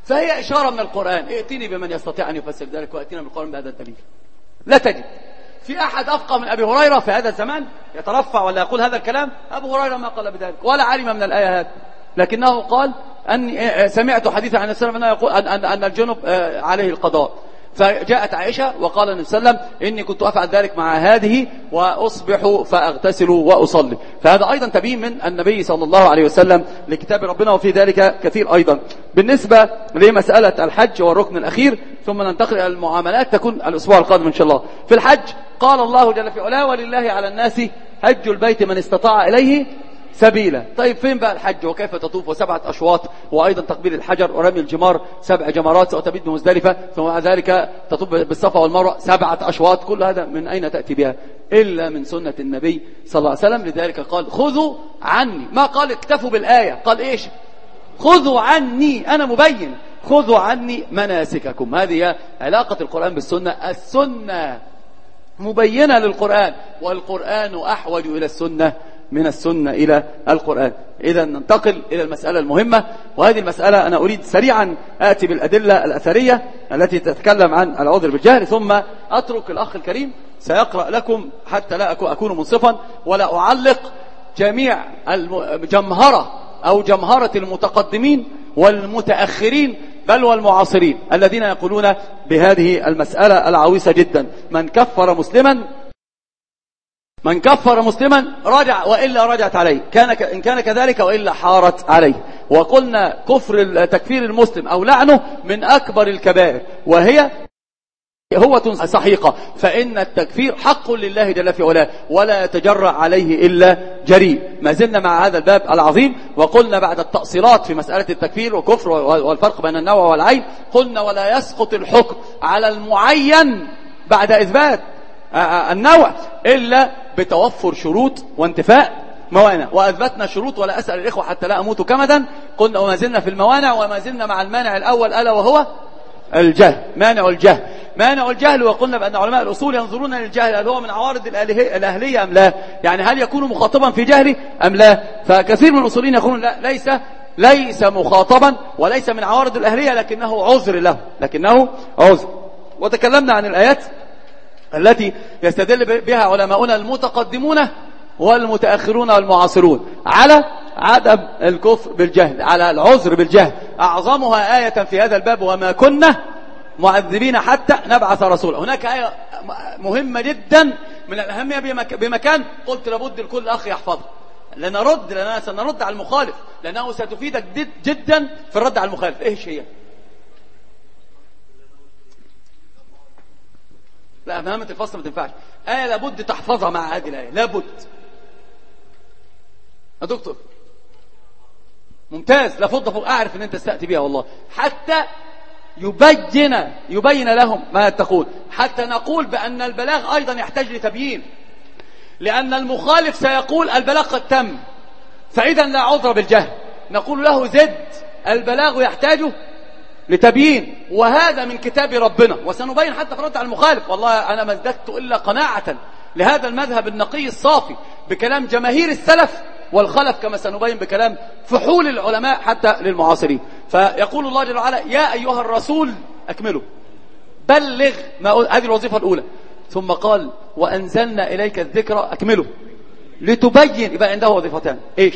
C: فهي إشارة من القرآن. ائتني بمن يستطيع أن يفسر ذلك وأتينا بالقرآن بهذا الدليل. لا تجد في أحد أفقه من أبي هريرة في هذا الزمان يترفع ولا يقول هذا الكلام. أبو هريرة ما قال بذلك ولا علم من الآية هذه، لكنه قال أن سمعت حديثا عن السلام أنه يقول أن, أن الجنب عليه القضاء. فجاءت عائشة وقال النبي صلى الله عليه وسلم إني كنت أفعل ذلك مع هذه وأصبح فأغتسل وأصلي. فهذا أيضا تبين من النبي صلى الله عليه وسلم لكتاب ربنا، وفي ذلك كثير أيضا. بالنسبة لمسألة الحج والركن الأخير ثم ننتقل إلى المعاملات تكون الأسبوع القادم إن شاء الله. في الحج قال الله جل في علاه ولله على الناس حج البيت من استطاع إليه سبيلا. طيب فين بقى الحج وكيف تطوف وسبعة أشواط وأيضا تقبيل الحجر ورمي الجمار سبع جمرات وتبيت بمزدلفة ثم بعد ذلك تطوف بالصفا والمروة سبعة أشواط. كل هذا من أين تأتي بها إلا من سنة النبي صلى الله عليه وسلم. لذلك قال خذوا عني، ما قال اكتفوا بالآية، قال إيش؟ خذوا عني، أنا مبين، خذوا عني مناسككم. هذه علاقة القرآن بالسنة. السنة مبينة للقرآن والقرآن أحوج إلى السنة من السنة إلى القرآن. إذا ننتقل إلى المسألة المهمة، وهذه المسألة أنا أريد سريعا أتي بالأدلة الأثرية التي تتكلم عن العذر بالجهل، ثم أترك الأخ الكريم سيقرأ لكم حتى لا أكون منصفا ولا أعلق جميع الجمهرة أو جمهرة المتقدمين والمتأخرين بل والمعاصرين الذين يقولون بهذه المسألة العويصة جدا. من كفر مسلما من كفر مسلما رجع وإلا رجعت عليه، كان ك... إن كان كذلك وإلا حارت عليه. وقلنا كفر تكفير المسلم أو لعنه من أكبر الكبائر، وهي هو صحيقة، فإن التكفير حق لله جل في علاه ولا يتجرأ عليه إلا جريء. ما زلنا مع هذا الباب العظيم، وقلنا بعد التأصيلات في مسألة التكفير وكفر والفرق بين النوع والعين، قلنا ولا يسقط الحكم على المعين بعد إثبات النوع إلا بتوفر شروط وانتفاء موانع. وأثبتنا شروط ولا أسأل الإخوة حتى لا أموت كمدا. قلنا وما زلنا في الموانع وما زلنا مع المانع الأول ألا وهو الجهل، مانع الجهل مانع الجهل. وقلنا بأن علماء الأصول ينظرون للجهل هل هو من عوارض الأهلية أم لا، يعني هل يكون مخاطبا في جهله أم لا. فكثير من الأصوليين يقولون لا، ليس ليس مخاطبا وليس من عوارض الأهلية، لكنه عذر له لكنه عذر. وتكلمنا عن الآيات التي يستدل بها علماؤنا المتقدمون والمتأخرون والمعاصرون على عدم الكفر بالجهل، على العذر بالجهل. أعظمها آية في هذا الباب وما كنا معذبين حتى نبعث رسولا. هناك آية مهمة جدا من الأهمية بمكان، قلت لابد الكل أخ يحفظها لنرد لنا سنرد على المخالف، لأنه ستفيدك جدا في الرد على المخالف. إيش هي؟ لا، مهمة الفصل ما تنفعش. آية لابد تحفظها مع هذه الآية، لابد. يا دكتور ممتاز، لابد فوق، أعرف أن أنت استأتي بها والله، حتى يبين يبين لهم ما يتقول، حتى نقول بأن البلاغ أيضا يحتاج لتبيين، لأن المخالف سيقول البلاغ قد تم، فإذا لا عذر بالجهل. نقول له زد، البلاغ يحتاج لتبيين، وهذا من كتاب ربنا، وسنبين حتى في الرد على المخالف. والله أنا ما ازددت إلا قناعة لهذا المذهب النقي الصافي بكلام جماهير السلف والخلف، كما سنبين بكلام فحول العلماء حتى للمعاصرين. فيقول الله جل وعلا يا أيها الرسول أكمله بلغ ما، هذه الوظيفة الأولى. ثم قال وأنزلنا إليك الذكر أكمله لتبين، يبقى عنده وظيفتان، إيش؟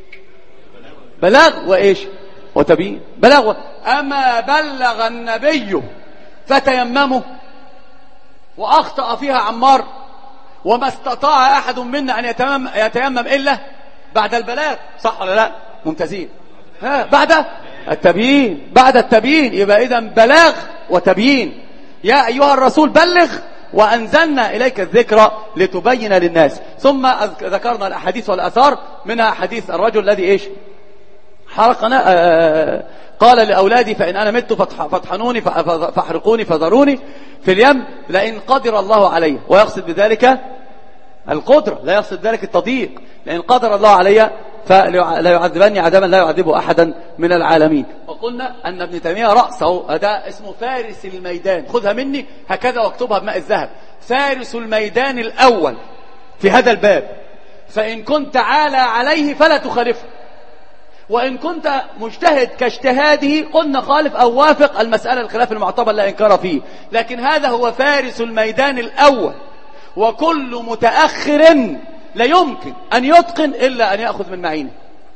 C: بلاغ وإيش؟ وتبيين. بلاغ. أما بلغ النبي فتيمموا وأخطأ فيها عمار، وما استطاع أحد منا أن يتيمم, يتيمم إلا بعد البلاغ، صح ولا لا؟ ممتازين. ها بعد التبيين، بعد التبيين، يبقى إذن بلاغ وتبيين. يا أيها الرسول بلغ وأنزلنا إليك الذكر لتبين للناس. ثم ذكرنا الأحاديث والأثار، منها حديث الرجل الذي إيش؟ حرقنا آه قال لأولادي فإن أنا مت فاطحنوني فاحرقوني فذروني في اليم لئن قدر الله علي، ويقصد بذلك القدرة، لا يقصد ذلك التضييق، لئن قدر الله علي فلا يعذبني عذابا لا يعذبه أحدا من العالمين. وقلنا أن ابن تيمية رأسه هذا اسمه فارس الميدان، خذها مني هكذا واكتبها بماء الذهب، فارس الميدان الأول في هذا الباب، فإن كنت عالى عليه فلا تخالفه، وإن كنت مجتهد كاجتهاده قلنا خالف أو وافق المسألة الخلاف المعتبر لا إنكار فيه، لكن هذا هو فارس الميدان الأول، وكل متأخر لا يمكن أن يتقن إلا أن يأخذ من معينه،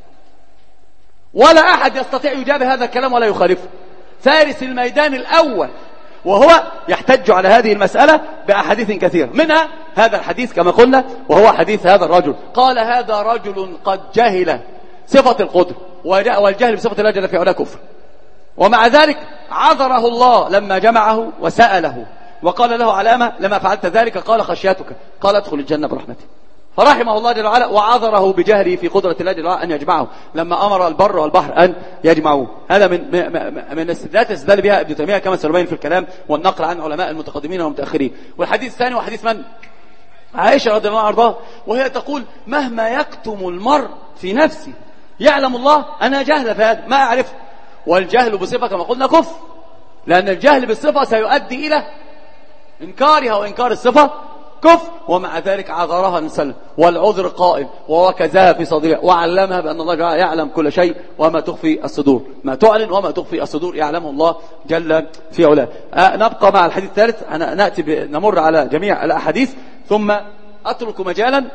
C: ولا أحد يستطيع يجاب هذا الكلام ولا يخالفه. فارس الميدان الأول، وهو يحتج على هذه المسألة بأحاديث كثيرة، منها هذا الحديث كما قلنا، وهو حديث هذا الرجل قال هذا رجل قد جهل صفة القدر، والجهل بصفة الله جل في علاه كفر، ومع ذلك عذره الله لما جمعه وسأله وقال له علامة لما فعلت ذلك، قال خشيتك، قال ادخل الجنة برحمتي، فرحمه الله جل وعلا وعذره بجهله في قدرة الله جل وعلا أن يجمعه لما أمر البر والبحر أن يجمعوه. هذا من من الاستدلالات استدل بها ابن تيمية كما سنبين في الكلام والنقل عن علماء المتقدمين والمتأخرين. والحديث الثاني وحديث من؟ عائشة رضي الله عنها، وهي تقول مهما يكتم المرء في نفسه يعلم الله أنا جهل في هذا ما أعرفه، والجهل بصفة كما قلنا كفر، لأن الجهل بالصفة سيؤدي إلى إنكارها، وإنكار الصفة كفر، ومع ذلك عذرها نسلم، والعذر قائم، ووكزها في صدرها وعلمها بأن الله جل يعلم كل شيء وما تخفي الصدور، ما تعلن وما تخفي الصدور يعلمه الله جل في علاه. أه نبقى مع الحديث الثالث، نأتي نمر على جميع الأحاديث ثم أترك مجالا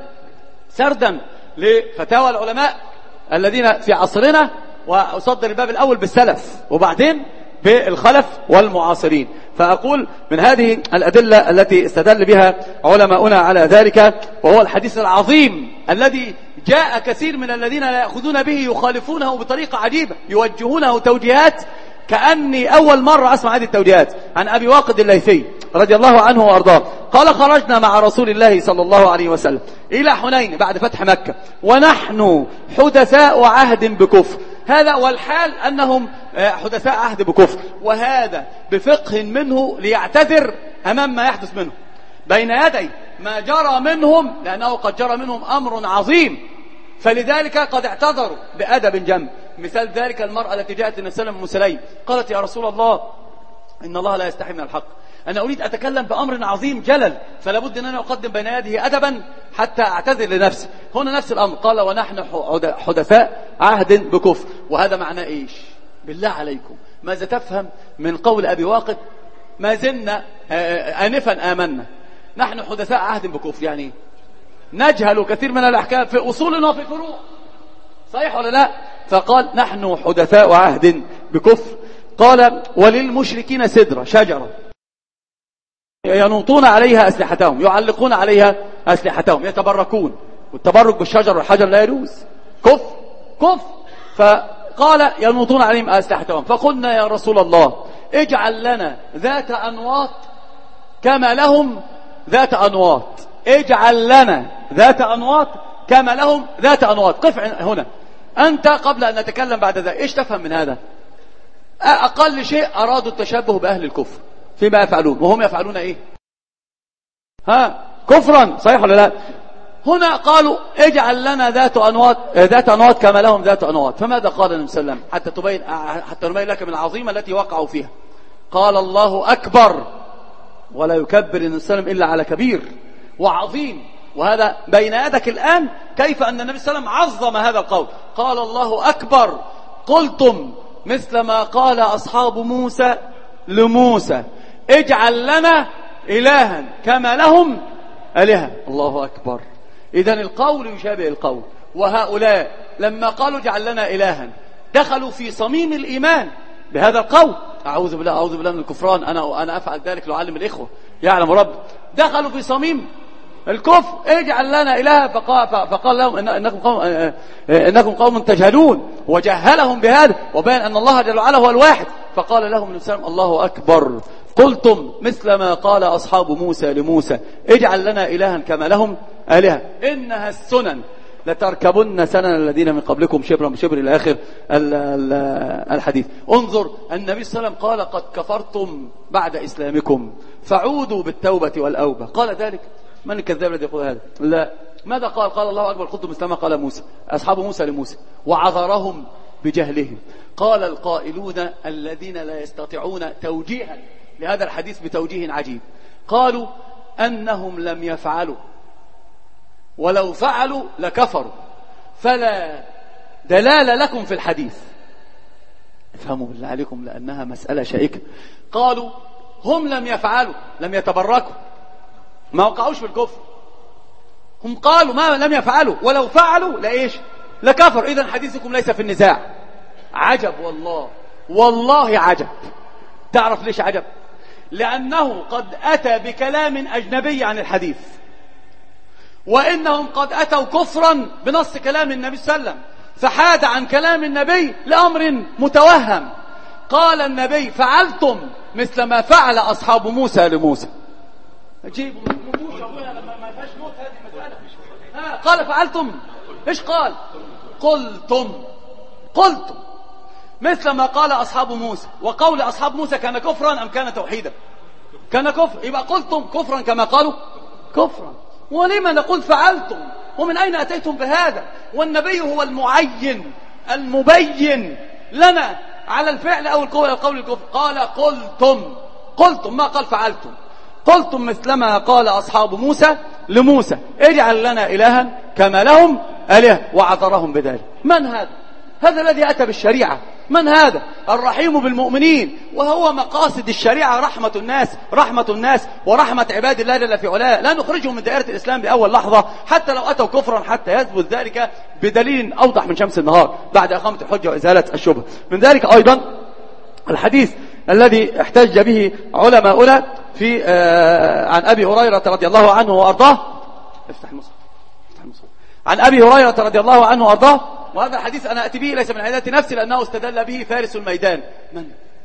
C: سردا لفتاوى العلماء الذين في عصرنا، وأصدر الباب الأول بالسلف وبعدين بالخلف والمعاصرين. فأقول من هذه الأدلة التي استدل بها علماؤنا على ذلك، وهو الحديث العظيم الذي جاء كثير من الذين لا يأخذون به يخالفونه بطريقة عجيبة، يوجهونه توجيهات كأني أول مرة أسمع هذه التوجيهات، عن أبي واقد الليثي رضي الله عنه وأرضاه قال خرجنا مع رسول الله صلى الله عليه وسلم إلى حنين بعد فتح مكة ونحن حدثاء عهد بكفر، هذا والحال أنهم حدثاء عهد بكفر، وهذا بفقه منه ليعتذر أمام ما يحدث منه بين يدي ما جرى منهم، لأنه قد جرى منهم أمر عظيم، فلذلك قد اعتذروا بأدب جم. مثال ذلك المرأة التي جاءت النبي صلى الله عليه وسلم أم سليم قالت يا رسول الله إن الله لا يستحي من الحق، أنا أريد أتكلم بأمر عظيم جلل، فلا بد أن أنا أقدم بين يده أدبا حتى أعتذر لنفسي. هنا نفس الأمر، قال ونحن حدثاء عهد بكفر، وهذا معناه إيش؟ بالله عليكم ماذا تفهم من قول أبي واقد ما زلنا آنفا آمنا؟ نحن حدثاء عهد بكفر يعني نجهل كثير من الأحكام في أصول وفي فروع، صحيح ولا لا؟ فقال نحن حدثاء عهد بكفر. قال وللمشركين سدرة شجرة ينوطون عليها أسلحتهم، يعلقون عليها أسلحتهم، يتبركون، والتبرك بالشجر والحجر لا يجوز، كفر كفر. فقال ينوطون عليهم أسلحتهم، فقلنا يا رسول الله اجعل لنا ذات أنواط كما لهم ذات أنواط، اجعل لنا ذات أنواط كما لهم ذات أنواط. قف هنا أنت قبل أن نتكلم بعد ذلك، إيش تفهم من هذا؟ أقل شيء أرادوا التشبه بأهل الكفر فيما يفعلون، وهم يفعلون إيه؟ ها كفرا، صحيح ولا لا؟ هنا قالوا اجعل لنا ذات أنواط ذات أنواط كما لهم ذات أنواط. فماذا قال النبي صلى الله عليه وسلم حتى تبين حتى نبين لك من العظيمة التي وقعوا فيها؟ قال الله أكبر، ولا يكبر النبي صلى الله عليه وسلم إلا على كبير وعظيم، وهذا بين يدك الآن كيف أن النبي صلى الله عليه وسلم عظم هذا القول. قال الله أكبر، قلتم مثل ما قال أصحاب موسى لموسى اجعل لنا إلها كما لهم آلهة. الله أكبر. إذن القول يشابه القول، وهؤلاء لما قالوا اجعل لنا إلها دخلوا في صميم الإيمان بهذا القول، أعوذ بالله أعوذ بالله من الكفران، أنا أنا أفعل ذلك لأعلم الإخوة يعلم رب، دخلوا في صميم الكفر اجعل لنا إلها، فقال, فقال لهم إن إنكم قوم إنكم قوم تجهلون، وجهلهم بهذا وبين أن الله جل وعلا هو الواحد. فقال لهم النبي الله أكبر، قلتم مثل ما قال أصحاب موسى لموسى اجعل لنا إلها كما لهم آلهة إنها السنن لتركبن سنن الذين من قبلكم شبرا بشبر إلى آخر الحديث. انظر النبي صلى الله عليه وسلم قال قد كفرتم بعد إسلامكم فعودوا بالتوبة والأوبة. قال ذلك من الكذاب الذي يقول هذا؟ لا. ماذا قال؟ قال الله أكبر، قلتم مثل ما قال موسى أصحاب موسى لموسى، وعذرهم بجهلهم. قال القائلون الذين لا يستطيعون توجيها لهذا الحديث بتوجيه عجيب، قالوا أنهم لم يفعلوا، ولو فعلوا لكفروا، فلا دلالة لكم في الحديث. افهموا بالله عليكم لأنها مسألة شائكة. قالوا هم لم يفعلوا، لم يتبركوا، ما وقعوش في الكفر. هم قالوا ما لم يفعلوا، ولو فعلوا لإيش؟ لكفر. إذن حديثكم ليس في النزاع. عجب والله، والله عجب. تعرف ليش عجب؟ لأنه قد أتى بكلام أجنبي عن الحديث، وإنهم قد أتوا كفرا بنص كلام النبي صلى الله عليه وسلم، فحاد عن كلام النبي لأمر متوهم. قال النبي فعلتم مثل ما فعل أصحاب موسى لموسى. جيبوا موسى لما ما فيهاش موت هذه المسألة. ها قال فعلتم، إيش قال؟ قلتم، قلتم مثل ما قال أصحاب موسى. وقول أصحاب موسى كان كفرا أم كان توحيدا؟ كان كفر. يبقى قلتم كفرا كما قالوا كفرا. ولما نقول فعلتم؟ ومن أين أتيتم بهذا؟ والنبي هو المعين المبين لنا على الفعل أو القول القول الكفر. قال قلتم، قلتم ما قال فعلتم. قلتم مثلما قال أصحاب موسى لموسى اجعل لنا إلها كما لهم آلهة، وعذرهم بذلك. من هذا؟ هذا الذي أتى بالشريعة. من هذا؟ الرحيم بالمؤمنين. وهو مقاصد الشريعة رحمة الناس، رحمة الناس ورحمة عباد الله جل في علاه. لا نخرجهم من دائرة الإسلام بأول لحظة حتى لو أتوا كفرا، حتى يثبت ذلك بدليل أوضح من شمس النهار بعد إقامة الحجة وإزالة الشبهة. من ذلك أيضا الحديث الذي احتج به علماؤنا في آه عن أبي هريرة رضي الله عنه وأرضاه. افتح المصحف، افتح المصحف. عن أبي هريرة رضي الله عنه وأرضاه. وهذا الحديث أنا أتي به ليس من عادة نفسي، لأنه استدل به فارس الميدان. من؟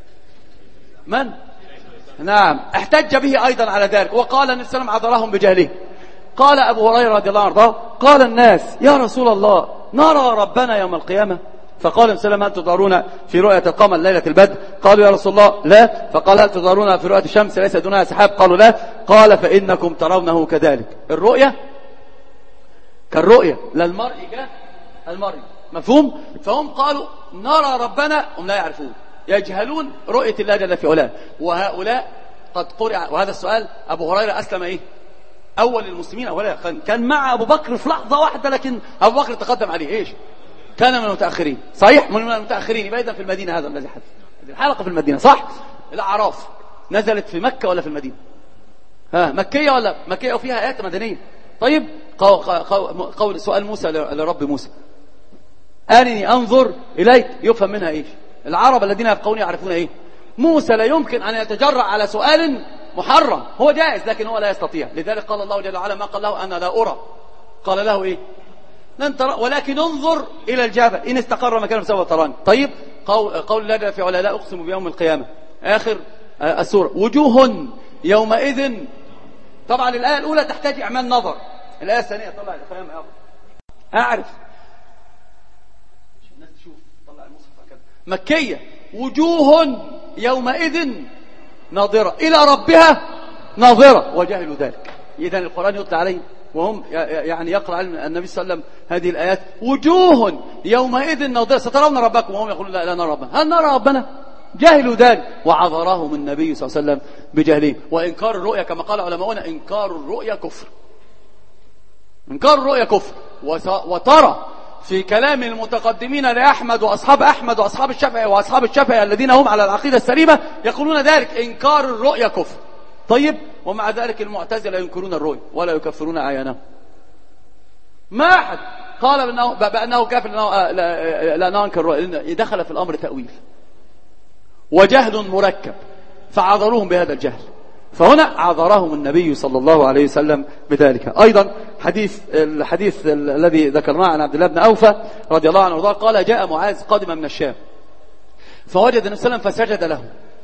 C: من؟ نعم، احتج به أيضا على ذلك. وقال النبي صلى الله عليه وسلم عذرهم بجهله. قال أبو هريرة رضي الله عنه وأرضاه قال الناس يا رسول الله نرى ربنا يوم القيامة؟ فقال النبي صلى الله عليه وسلم هل تضارون في رؤية القمر ليلة البدر؟ قالوا يا رسول الله لا. فقال هل تضارون في رؤية الشمس ليس دونها سحاب؟ قالوا لا. قال فإنكم ترونه كذلك. الرؤية كالرؤية، لا المرء كالمرء. مفهوم؟ فهم قالوا نرى ربنا، هم لا يعرفون، يجهلون رؤية الله جل في علاه. وهؤلاء قد قرأ. وهذا السؤال أبو هريرة أسلم إيه؟ أول المسلمين أولا، كان مع أبو بكر في لحظة واحدة، لكن أبو بكر تقدم عليه. إيش؟ كان من المتأخرين. صحيح من المتأخرين. يبقى إذن في المدينة هذا الذي حدث، الحلقة في المدينة صح؟ الأعراف نزلت في مكة ولا في المدينة؟ ها مكية ولا مكية وفيها آيات مدنية؟ طيب قول, قول سؤال موسى لرب موسى أرني أنظر إليك، يفهم منها إيش؟ العرب الذين يفقهون يعرفون إيه؟ موسى لا يمكن أن يتجرأ على سؤال محرم، هو جائز لكن هو لا يستطيع. لذلك قال الله جل وعلا ما قال له أنا لا أرى، قال له إيه؟ لن ترى ولكن انظر إلى الجبل إن استقر مكانه فسوف تراني. طيب قول, قول الله جل في علا لا أقسم بيوم القيامة، آخر السورة وجوه يومئذ. طبعا الآية الأولى تحتاج إعمال نظر، الآية الثانية طلع الفهم أعرف الناس تشوف طلع المصحف كده مكية. وجوه يومئذ ناظرة إلى ربها ناظرة، وجهلوا ذلك. إذن القرآن يطلع عليه وهم يعني يقرأ النبي صلى الله عليه وسلم هذه الآيات وجوه يومئذ ناظرة سترون ربكم، وهم يقولون لا لا نرى ربنا. هل نرى ربنا؟ جهلوا ذلك وعذرهم النبي صلى الله عليه وسلم بجهله. وإنكار الرؤيا كما قال علماؤنا إنكار الرؤيا كفر، إنكار الرؤيا كفر. وترى في كلام المتقدمين لأحمد وأصحاب أحمد وأصحاب الشافعي وأصحاب الشافعي الذين هم على العقيدة السليمة يقولون ذلك إنكار الرؤيا كفر. طيب ومع ذلك المعتزلة ينكرون الرؤيا ولا يكفرون أعيانهم. ما أحد قال بأنه, بأنه كافر لا ننكر الرؤيا، دخل في الأمر تأويل وجهل مركب فعذروهم بهذا الجهل. فهنا عذرهم النبي صلى الله عليه وسلم بذلك. أيضا حديث الحديث الذي ذكرناه عن عبد الله بن أوفى رضي الله عنه قال جاء معاذ قادما من الشام فوجد النبي صلى الله عليه وسلم فسجد له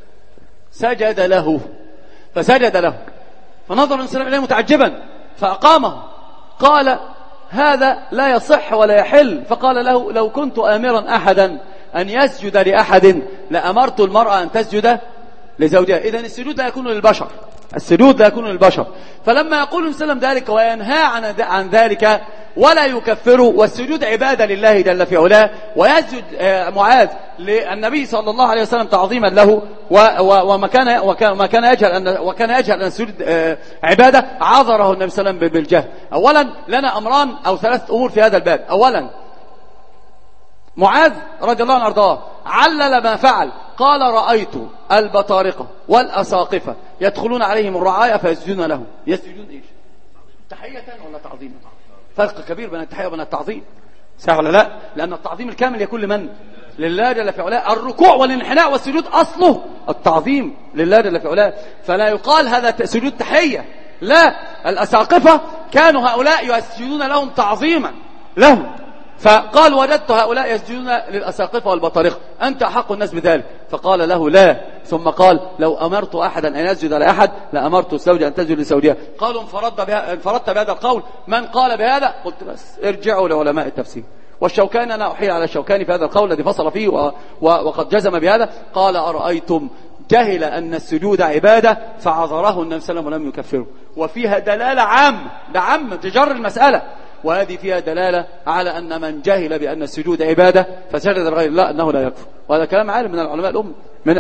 C: سجد له فسجد له فنظر النبي صلى الله عليه وسلم إليه متعجبا فأقامه. قال هذا لا يصح ولا يحل. فقال له لو كنت آمرا أحدا أن يسجد لأحد لأمرت المرأة أن تسجد لزوجها. إذن السجود لا يكون للبشر، السجود لا يكون للبشر. فلما يقول النبي صلى الله عليه وسلم ذلك وينهى عن عن ذلك ولا يكفره، والسجود عبادة لله جل في علاه، ويسجد معاذ للنبي صلى الله عليه وسلم تعظيما له وما كان وما كان يجهل أن وكان يجهل أن السجود عبادة، عذره النبي صلى الله عليه وسلم بالجهل. أولا لنا أمران أو ثلاث أمور في هذا الباب. أولا معاذ رضي الله عنه أرضاه علل ما فعل، قال رأيت البطارقة والأساقفة يدخلون عليهم الرعاية فيسجدون لهم. يسجدون إيش؟ تحية ولا تعظيم؟ فرق كبير بين التحية وبين التعظيم، صح ولا لا؟ لأن التعظيم الكامل يكون لمن؟ لله جل في علاه. الركوع والانحناء والسجود أصله التعظيم لله جل في علاه، فلا يقال هذا سجود تحية، لا. الأساقفة كانوا هؤلاء يسجدون لهم تعظيما لهم، فقال وجدت هؤلاء يسجدون للأساقفة والبطارقة، أنت أحق الناس بذلك. فقال له لا، ثم قال لو أمرت أحدا أن يسجد لأحد لأمرت الزوجة أن تسجد لزوجها. قالوا انفردت بها انفردت بهذا القول، من قال بهذا؟ قلت بس ارجعوا لعلماء التفسير. والشوكاني أنا أحيل على الشوكاني في هذا القول الذي فصل فيه و... و... وقد جزم بهذا. قال أرأيتم جهل أن السجود عبادة فعذره النبي صلى الله عليه وسلم ولم يكفره. وفيها دلالة عامة، ده عام تجر المسألة، وهذه فيها دلالة على أن من جهل بأن السجود عبادة فسجد لغير الله أنه لا يكفر. وهذا كلام عالم من العلماء الأم من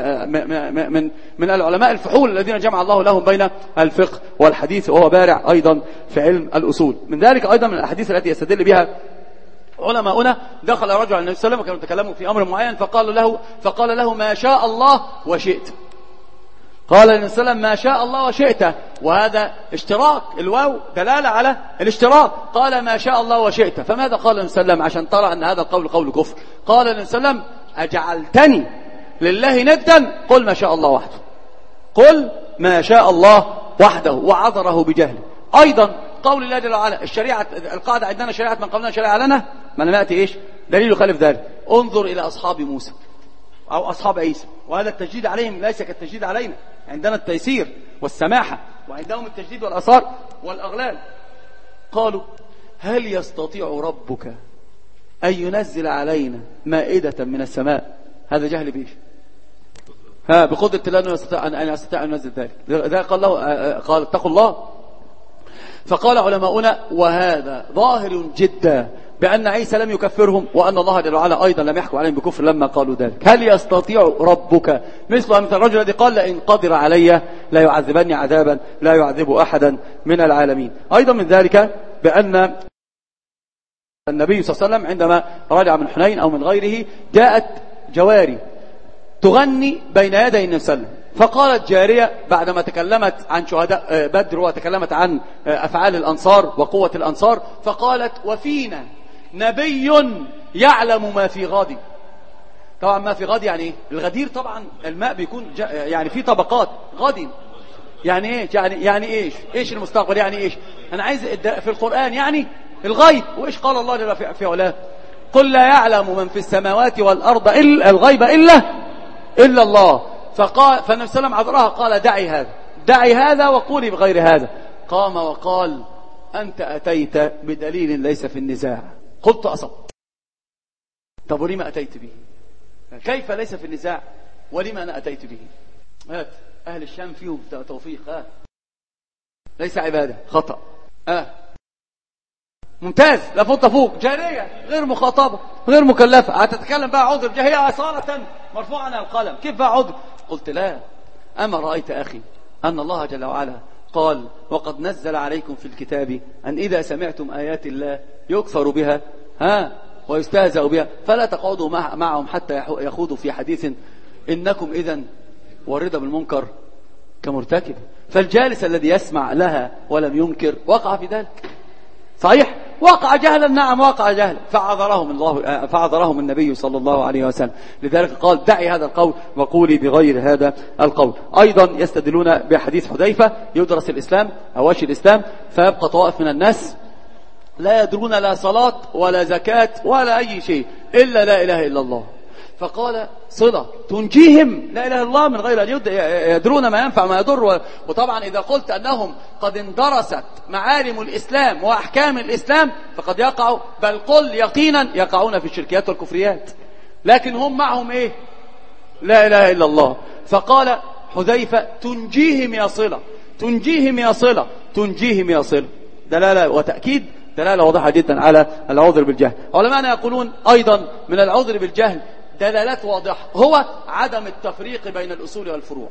C: من من العلماء الفحول الذين جمع الله لهم بين الفقه والحديث، وهو بارع أيضا في علم الأصول. من ذلك أيضا من الأحاديث التي يستدل بها علماؤنا، دخل رجل على النبي صلى الله عليه وسلم وكانوا يتكلموا في أمر معين، فقال له فقال له ما شاء الله وشئت. قال النبي صلى الله عليه وسلم ما شاء الله وشئت، وهذا اشتراك، الواو دلالة على الاشتراك. قال ما شاء الله وشئت، فماذا قال النبي صلى الله عليه وسلم عشان ترى أن هذا القول قول كفر؟ قال النبي صلى الله عليه وسلم أجعلتني لله ندا؟ قل ما شاء الله وحده، قل ما شاء الله وحده، وعذره بجهله. أيضا قول الله جل وعلا الشريعة، القاعدة عندنا شريعة من قبلنا شريعة لنا، ما لم يأتي إيش دليل يخالف ذلك. انظر إلى أصحاب موسى أو أصحاب عيسى، وهذا التجديد عليهم ليس كالتجديد علينا، عندنا التيسير والسماحة، وعندهم التجديد والأثار والأغلال. قالوا هل يستطيع ربك أن ينزل علينا مائدة من السماء؟ هذا جهل بإيش؟ ها بقدرة الله أنه يستطيع أن يستطيع أن ينزل ذلك. ذا قال له قال اتقوا الله. فقال علماؤنا وهذا ظاهر جدا بأن عيسى لم يكفرهم، وأن الله جل وعلا أيضا لم يحكم عليهم بكفر لما قالوا ذلك. هل يستطيع ربك مثل مثل الرجل الذي قال لئن قدر علي لا يعذبني عذابا لا يعذب أحدا من العالمين. أيضا من ذلك بأن النبي صلى الله عليه وسلم عندما رجع من حنين أو من غيره جاءت جواري تغني بين يدي النبي صلى الله عليه وسلم، فقالت جارية بعدما تكلمت عن شهداء بدر وتكلمت عن أفعال الأنصار وقوة الأنصار، فقالت وفينا نبي يعلم ما في غد. طبعا ما في غد يعني ايه؟ الغدير طبعا الماء بيكون يعني في طبقات. غد يعني ايه؟ يعني يعني ايش ايش المستقبل؟ يعني ايش؟ انا عايز في القرآن يعني الغيب. وايش قال الله جل في علاه؟ قل لا يعلم من في السماوات والأرض إلا الغيب إلا إلا الله. فقال فالنبي صلى الله عليه وسلم عذرها، قال دعي هذا دعي هذا وقولي بغير هذا. قام وقال أنت أتيت بدليل ليس في النزاع. قلت أصبت. طب ولما أتيت به؟ كيف ليس في النزاع ولما أنا أتيت به؟ هات أهل الشام فيهم توفيق. آه. ليس عبادة، خطأ. آه. ممتاز، لفوت فوق. جارية غير مخاطبة غير مكلفة، هتتكلم بقى عذر، هي أصالة مرفوع عنها القلم، كيف بقى عذر؟ قلت لا. أما رأيت أخي أن الله جل وعلا قال وقد نزل عليكم في الكتاب أن إذا سمعتم آيات الله يكفر بها ها ويستهزأ بها فلا تقعدوا مع معهم حتى يخوضوا في حديث إنكم إذن والرضا بالمنكر كمرتكب. فالجالس الذي يسمع لها ولم ينكر وقع في ذلك. صحيح وقع جهلا، نعم وقع جهلا، فعذرهم الله فعذرهم النبي صلى الله عليه وسلم. لذلك قال دعي هذا القول وقولي بغير هذا القول. أيضا يستدلون بحديث حذيفة يدرس الإسلام أواشي الإسلام فيبقى طوائف من الناس لا يدرون لا صلاة ولا زكاة ولا أي شيء إلا لا إله إلا الله. فقال صلة تنجيهم لا إله إلا الله من غير أن يدرون ما ينفع ما يضر. وطبعا إذا قلت أنهم قد اندرست معالم الإسلام وأحكام الإسلام فقد يقعوا، بل قل يقينا يقعون في الشركيات والكفريات، لكن هم معهم إيه؟ لا إله إلا الله. فقال حذيفة تنجيهم يا صلة تنجيهم يا صلة تنجيهم يا صلة، دلالة وتأكيد، دلالة واضحة جدا على العذر بالجهل. علماءنا يقولون أيضا من العذر بالجهل دلالات واضحة، هو عدم التفريق بين الأصول والفروع.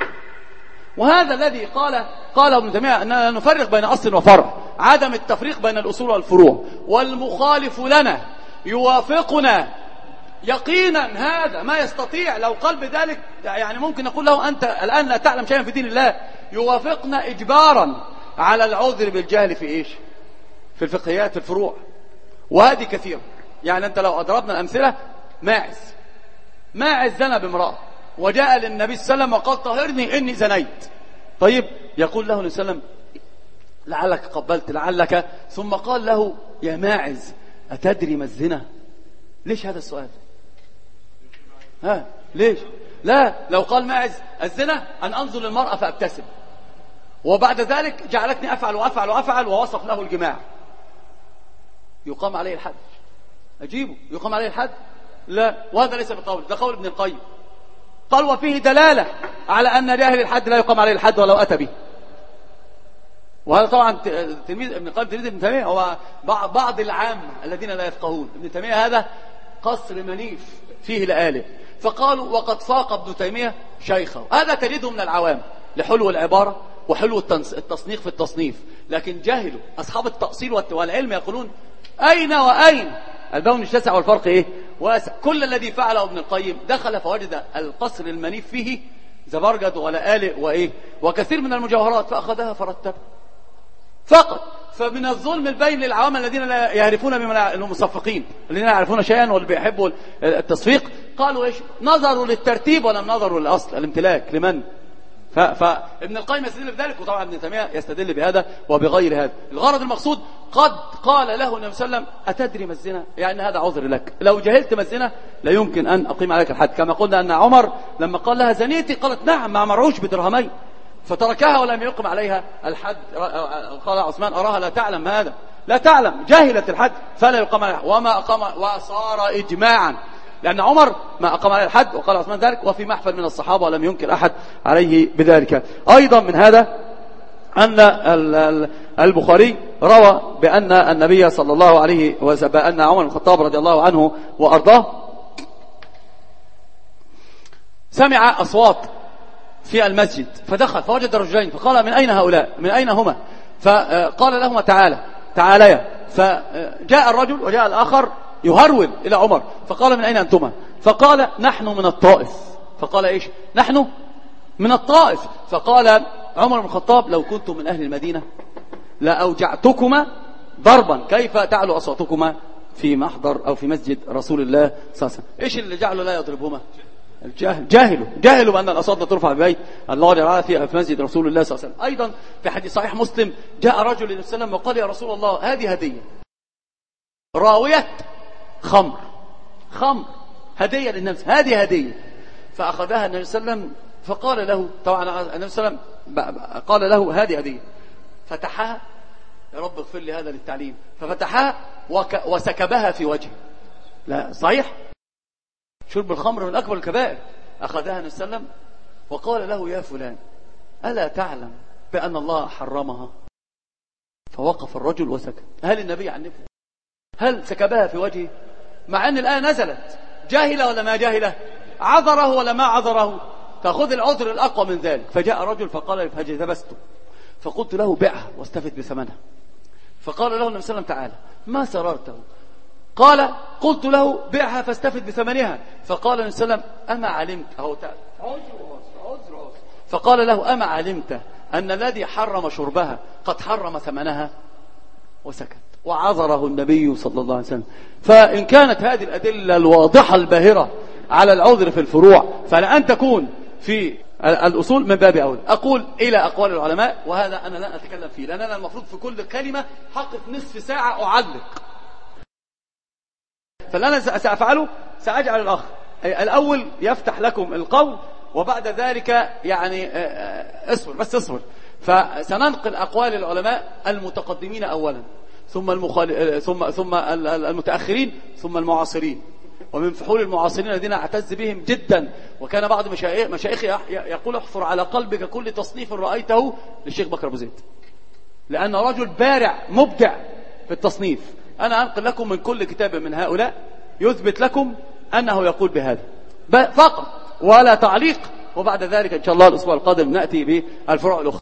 C: وهذا الذي قال قال ابن تيمية أننا نفرق بين أصل وفرع، عدم التفريق بين الأصول والفروع. والمخالف لنا يوافقنا يقينا، هذا ما يستطيع لو قال بذلك يعني ممكن نقول له أنت الآن لا تعلم شيئا في دين الله. يوافقنا إجبارا على العذر بالجهل في إيش؟ في الفقهيات، في الفروع، وهذه كثيرة. يعني أنت لو أضربنا الأمثلة، ماعز ماعز زنى بامرأة وجاء للنبي صلى الله عليه وسلم وقال طهرني إني زنيت. طيب يقول له النبي صلى الله عليه وسلم لعلك قبلت لعلك، ثم قال له يا ماعز أتدري ما الزنا؟ ليش هذا السؤال؟ ها ليش؟ لا، لو قال ماعز الزنا أن أنظر للمرأة فأبتسم، وبعد ذلك جعلتني أفعل وأفعل وأفعل، ووصف له الجماع، يقام عليه الحد. أجيبه يقام عليه الحد؟ لا، وهذا ليس بقول، ده قول ابن القيم. قال وفيه دلالة على أن جاهل الحد لا يقام عليه الحد ولو أتى به. وهذا طبعا تلميذ ابن القيم تلميذ ابن تيمية، هو بعض العامة الذين لا يفقهون. ابن تيمية هذا قصر منيف فيه لآله، فقالوا وقد فاق ابن تيمية شيخه. هذا تجده من العوام لحلو العبارة وحلو التصنيف في التصنيف، لكن جاهلوا أصحاب التأصيل والعلم يقولون أين وأين البون الشاسع والفرق إيه واسع. كل الذي فعله ابن القيم دخل فوجد القصر المنيف فيه زبرجد ولآلئ وإيه وكثير من المجوهرات، فأخذها فرتبها فقط. فمن الظلم البين للعوام الذين لا يعرفون بما المصفقين الذين لا يعرفون شيئا واللي بيحبوا التصفيق، قالوا إيش؟ نظروا للترتيب ولم نظروا للأصل الامتلاك لمن. فابن القيم يستدل بذلك، وطبعا ابن تيمية يستدل بهذا وبغير هذا. الغرض المقصود قد قال له النبي صلى الله عليه وسلم أتدري ما الزنا؟ يعني هذا عذر لك، لو جهلت ما الزنا لا يمكن أن أقيم عليك الحد. كما قلنا أن عمر لما قال لها زنيتي قالت نعم ما مرعوش بدرهمين، فتركها ولم يقم عليها الحد. قال عثمان أراها لا تعلم هذا، لا تعلم، جاهلة الحد فلا يقام عليها، وما أقام، وصار إجماعا لأن عمر ما أقام عليه الحد، وقال عثمان ذلك، وفي محفل من الصحابة ولم ينكر أحد عليه بذلك. أيضا من هذا أن البخاري روى بأن النبي صلى الله عليه وسلم بأن عمر بن الخطاب رضي الله عنه وأرضاه سمع أصوات في المسجد، فدخل فوجد رجلين، فقال من أين هؤلاء؟ من أين هما؟ فقال لهما تعالى تعاليا. فجاء الرجل وجاء الآخر يهرول إلى عمر، فقال من أين أنتما؟ فقال نحن من الطائف. فقال إيش؟ نحن من الطائف. فقال عمر بن الخطاب لو كنتم من أهل المدينة لأوجعتكما ضربا، كيف تعلو أصواتكما في محضر أو في مسجد رسول الله صلى الله عليه وسلم؟ إيش اللي جعله لا يضربهما؟ الجاهل، جاهلوا جاهلوا بأن الأصوات لا ترفع ببيت الله جل في مسجد رسول الله صلى الله عليه وسلم. أيضا في حديث صحيح مسلم جاء رجل للنبي صلى الله عليه وسلم وقال يا رسول الله هذه هدية، راوية خمر خمر هدية للنبي، هذه هدية. فأخذها النبي صلى الله عليه وسلم فقال له، طبعا النبي صلى الله عليه وسلم قال له هذه هدية، فتحها، يا رب اغفر لي هذا للتعليم، ففتحها وك وسكبها في وجهه. لا صحيح، شرب الخمر من أكبر الكبائر. أخذها النبي صلى الله عليه وسلم وقال له يا فلان ألا تعلم بأن الله حرمها؟ فوقف الرجل وسكت. هل النبي عنفه؟ هل سكبها في وجهه؟ مع أن الآية نزلت، جاهلة ولا ما جاهلة؟ عذره ولا ما عذره؟ فخذ العذر الأقوى من ذلك. فجاء رجل فقال لي فجذبسته، فقلت له بيعها واستفد بثمنها. فقال له النبي صلى الله عليه وسلم تعالى ما سررته؟ قال قلت له بيعها فاستفد بثمنها. فقال النبي صلى الله عليه وسلم أما علمت أو عذر. فقال له أما علمت أن الذي حرم شربها قد حرم ثمنها؟ وسكت، وعذره النبي صلى الله عليه وسلم. فإن كانت هذه الأدلة الواضحة الباهرة على العذر في الفروع، فلأن تكون في الأصول من باب أول. أقول إلى أقوال العلماء، وهذا أنا لا أتكلم فيه لأن أنا المفروض في كل كلمة حقق نصف ساعة أعلق. فاللي أنا سأفعله سأجعل الأخ الأول يفتح لكم القول، وبعد ذلك يعني اصبر بس اصبر. فسننقل أقوال العلماء المتقدمين أولا، ثم المخال... ثم ثم المتأخرين، ثم المعاصرين. ومن فحول المعاصرين الذين أعتز بهم جدا، وكان بعض مشايخ مشايخي يقول احفر على قلبك كل تصنيف رأيته للشيخ بكر أبو زيد، لأنه رجل بارع مبدع في التصنيف. أنا أنقل لكم من كل كتاب من هؤلاء يثبت لكم أنه يقول بهذا فقط ولا تعليق، وبعد ذلك إن شاء الله الأسبوع القادم نأتي بالفروع الأخرى.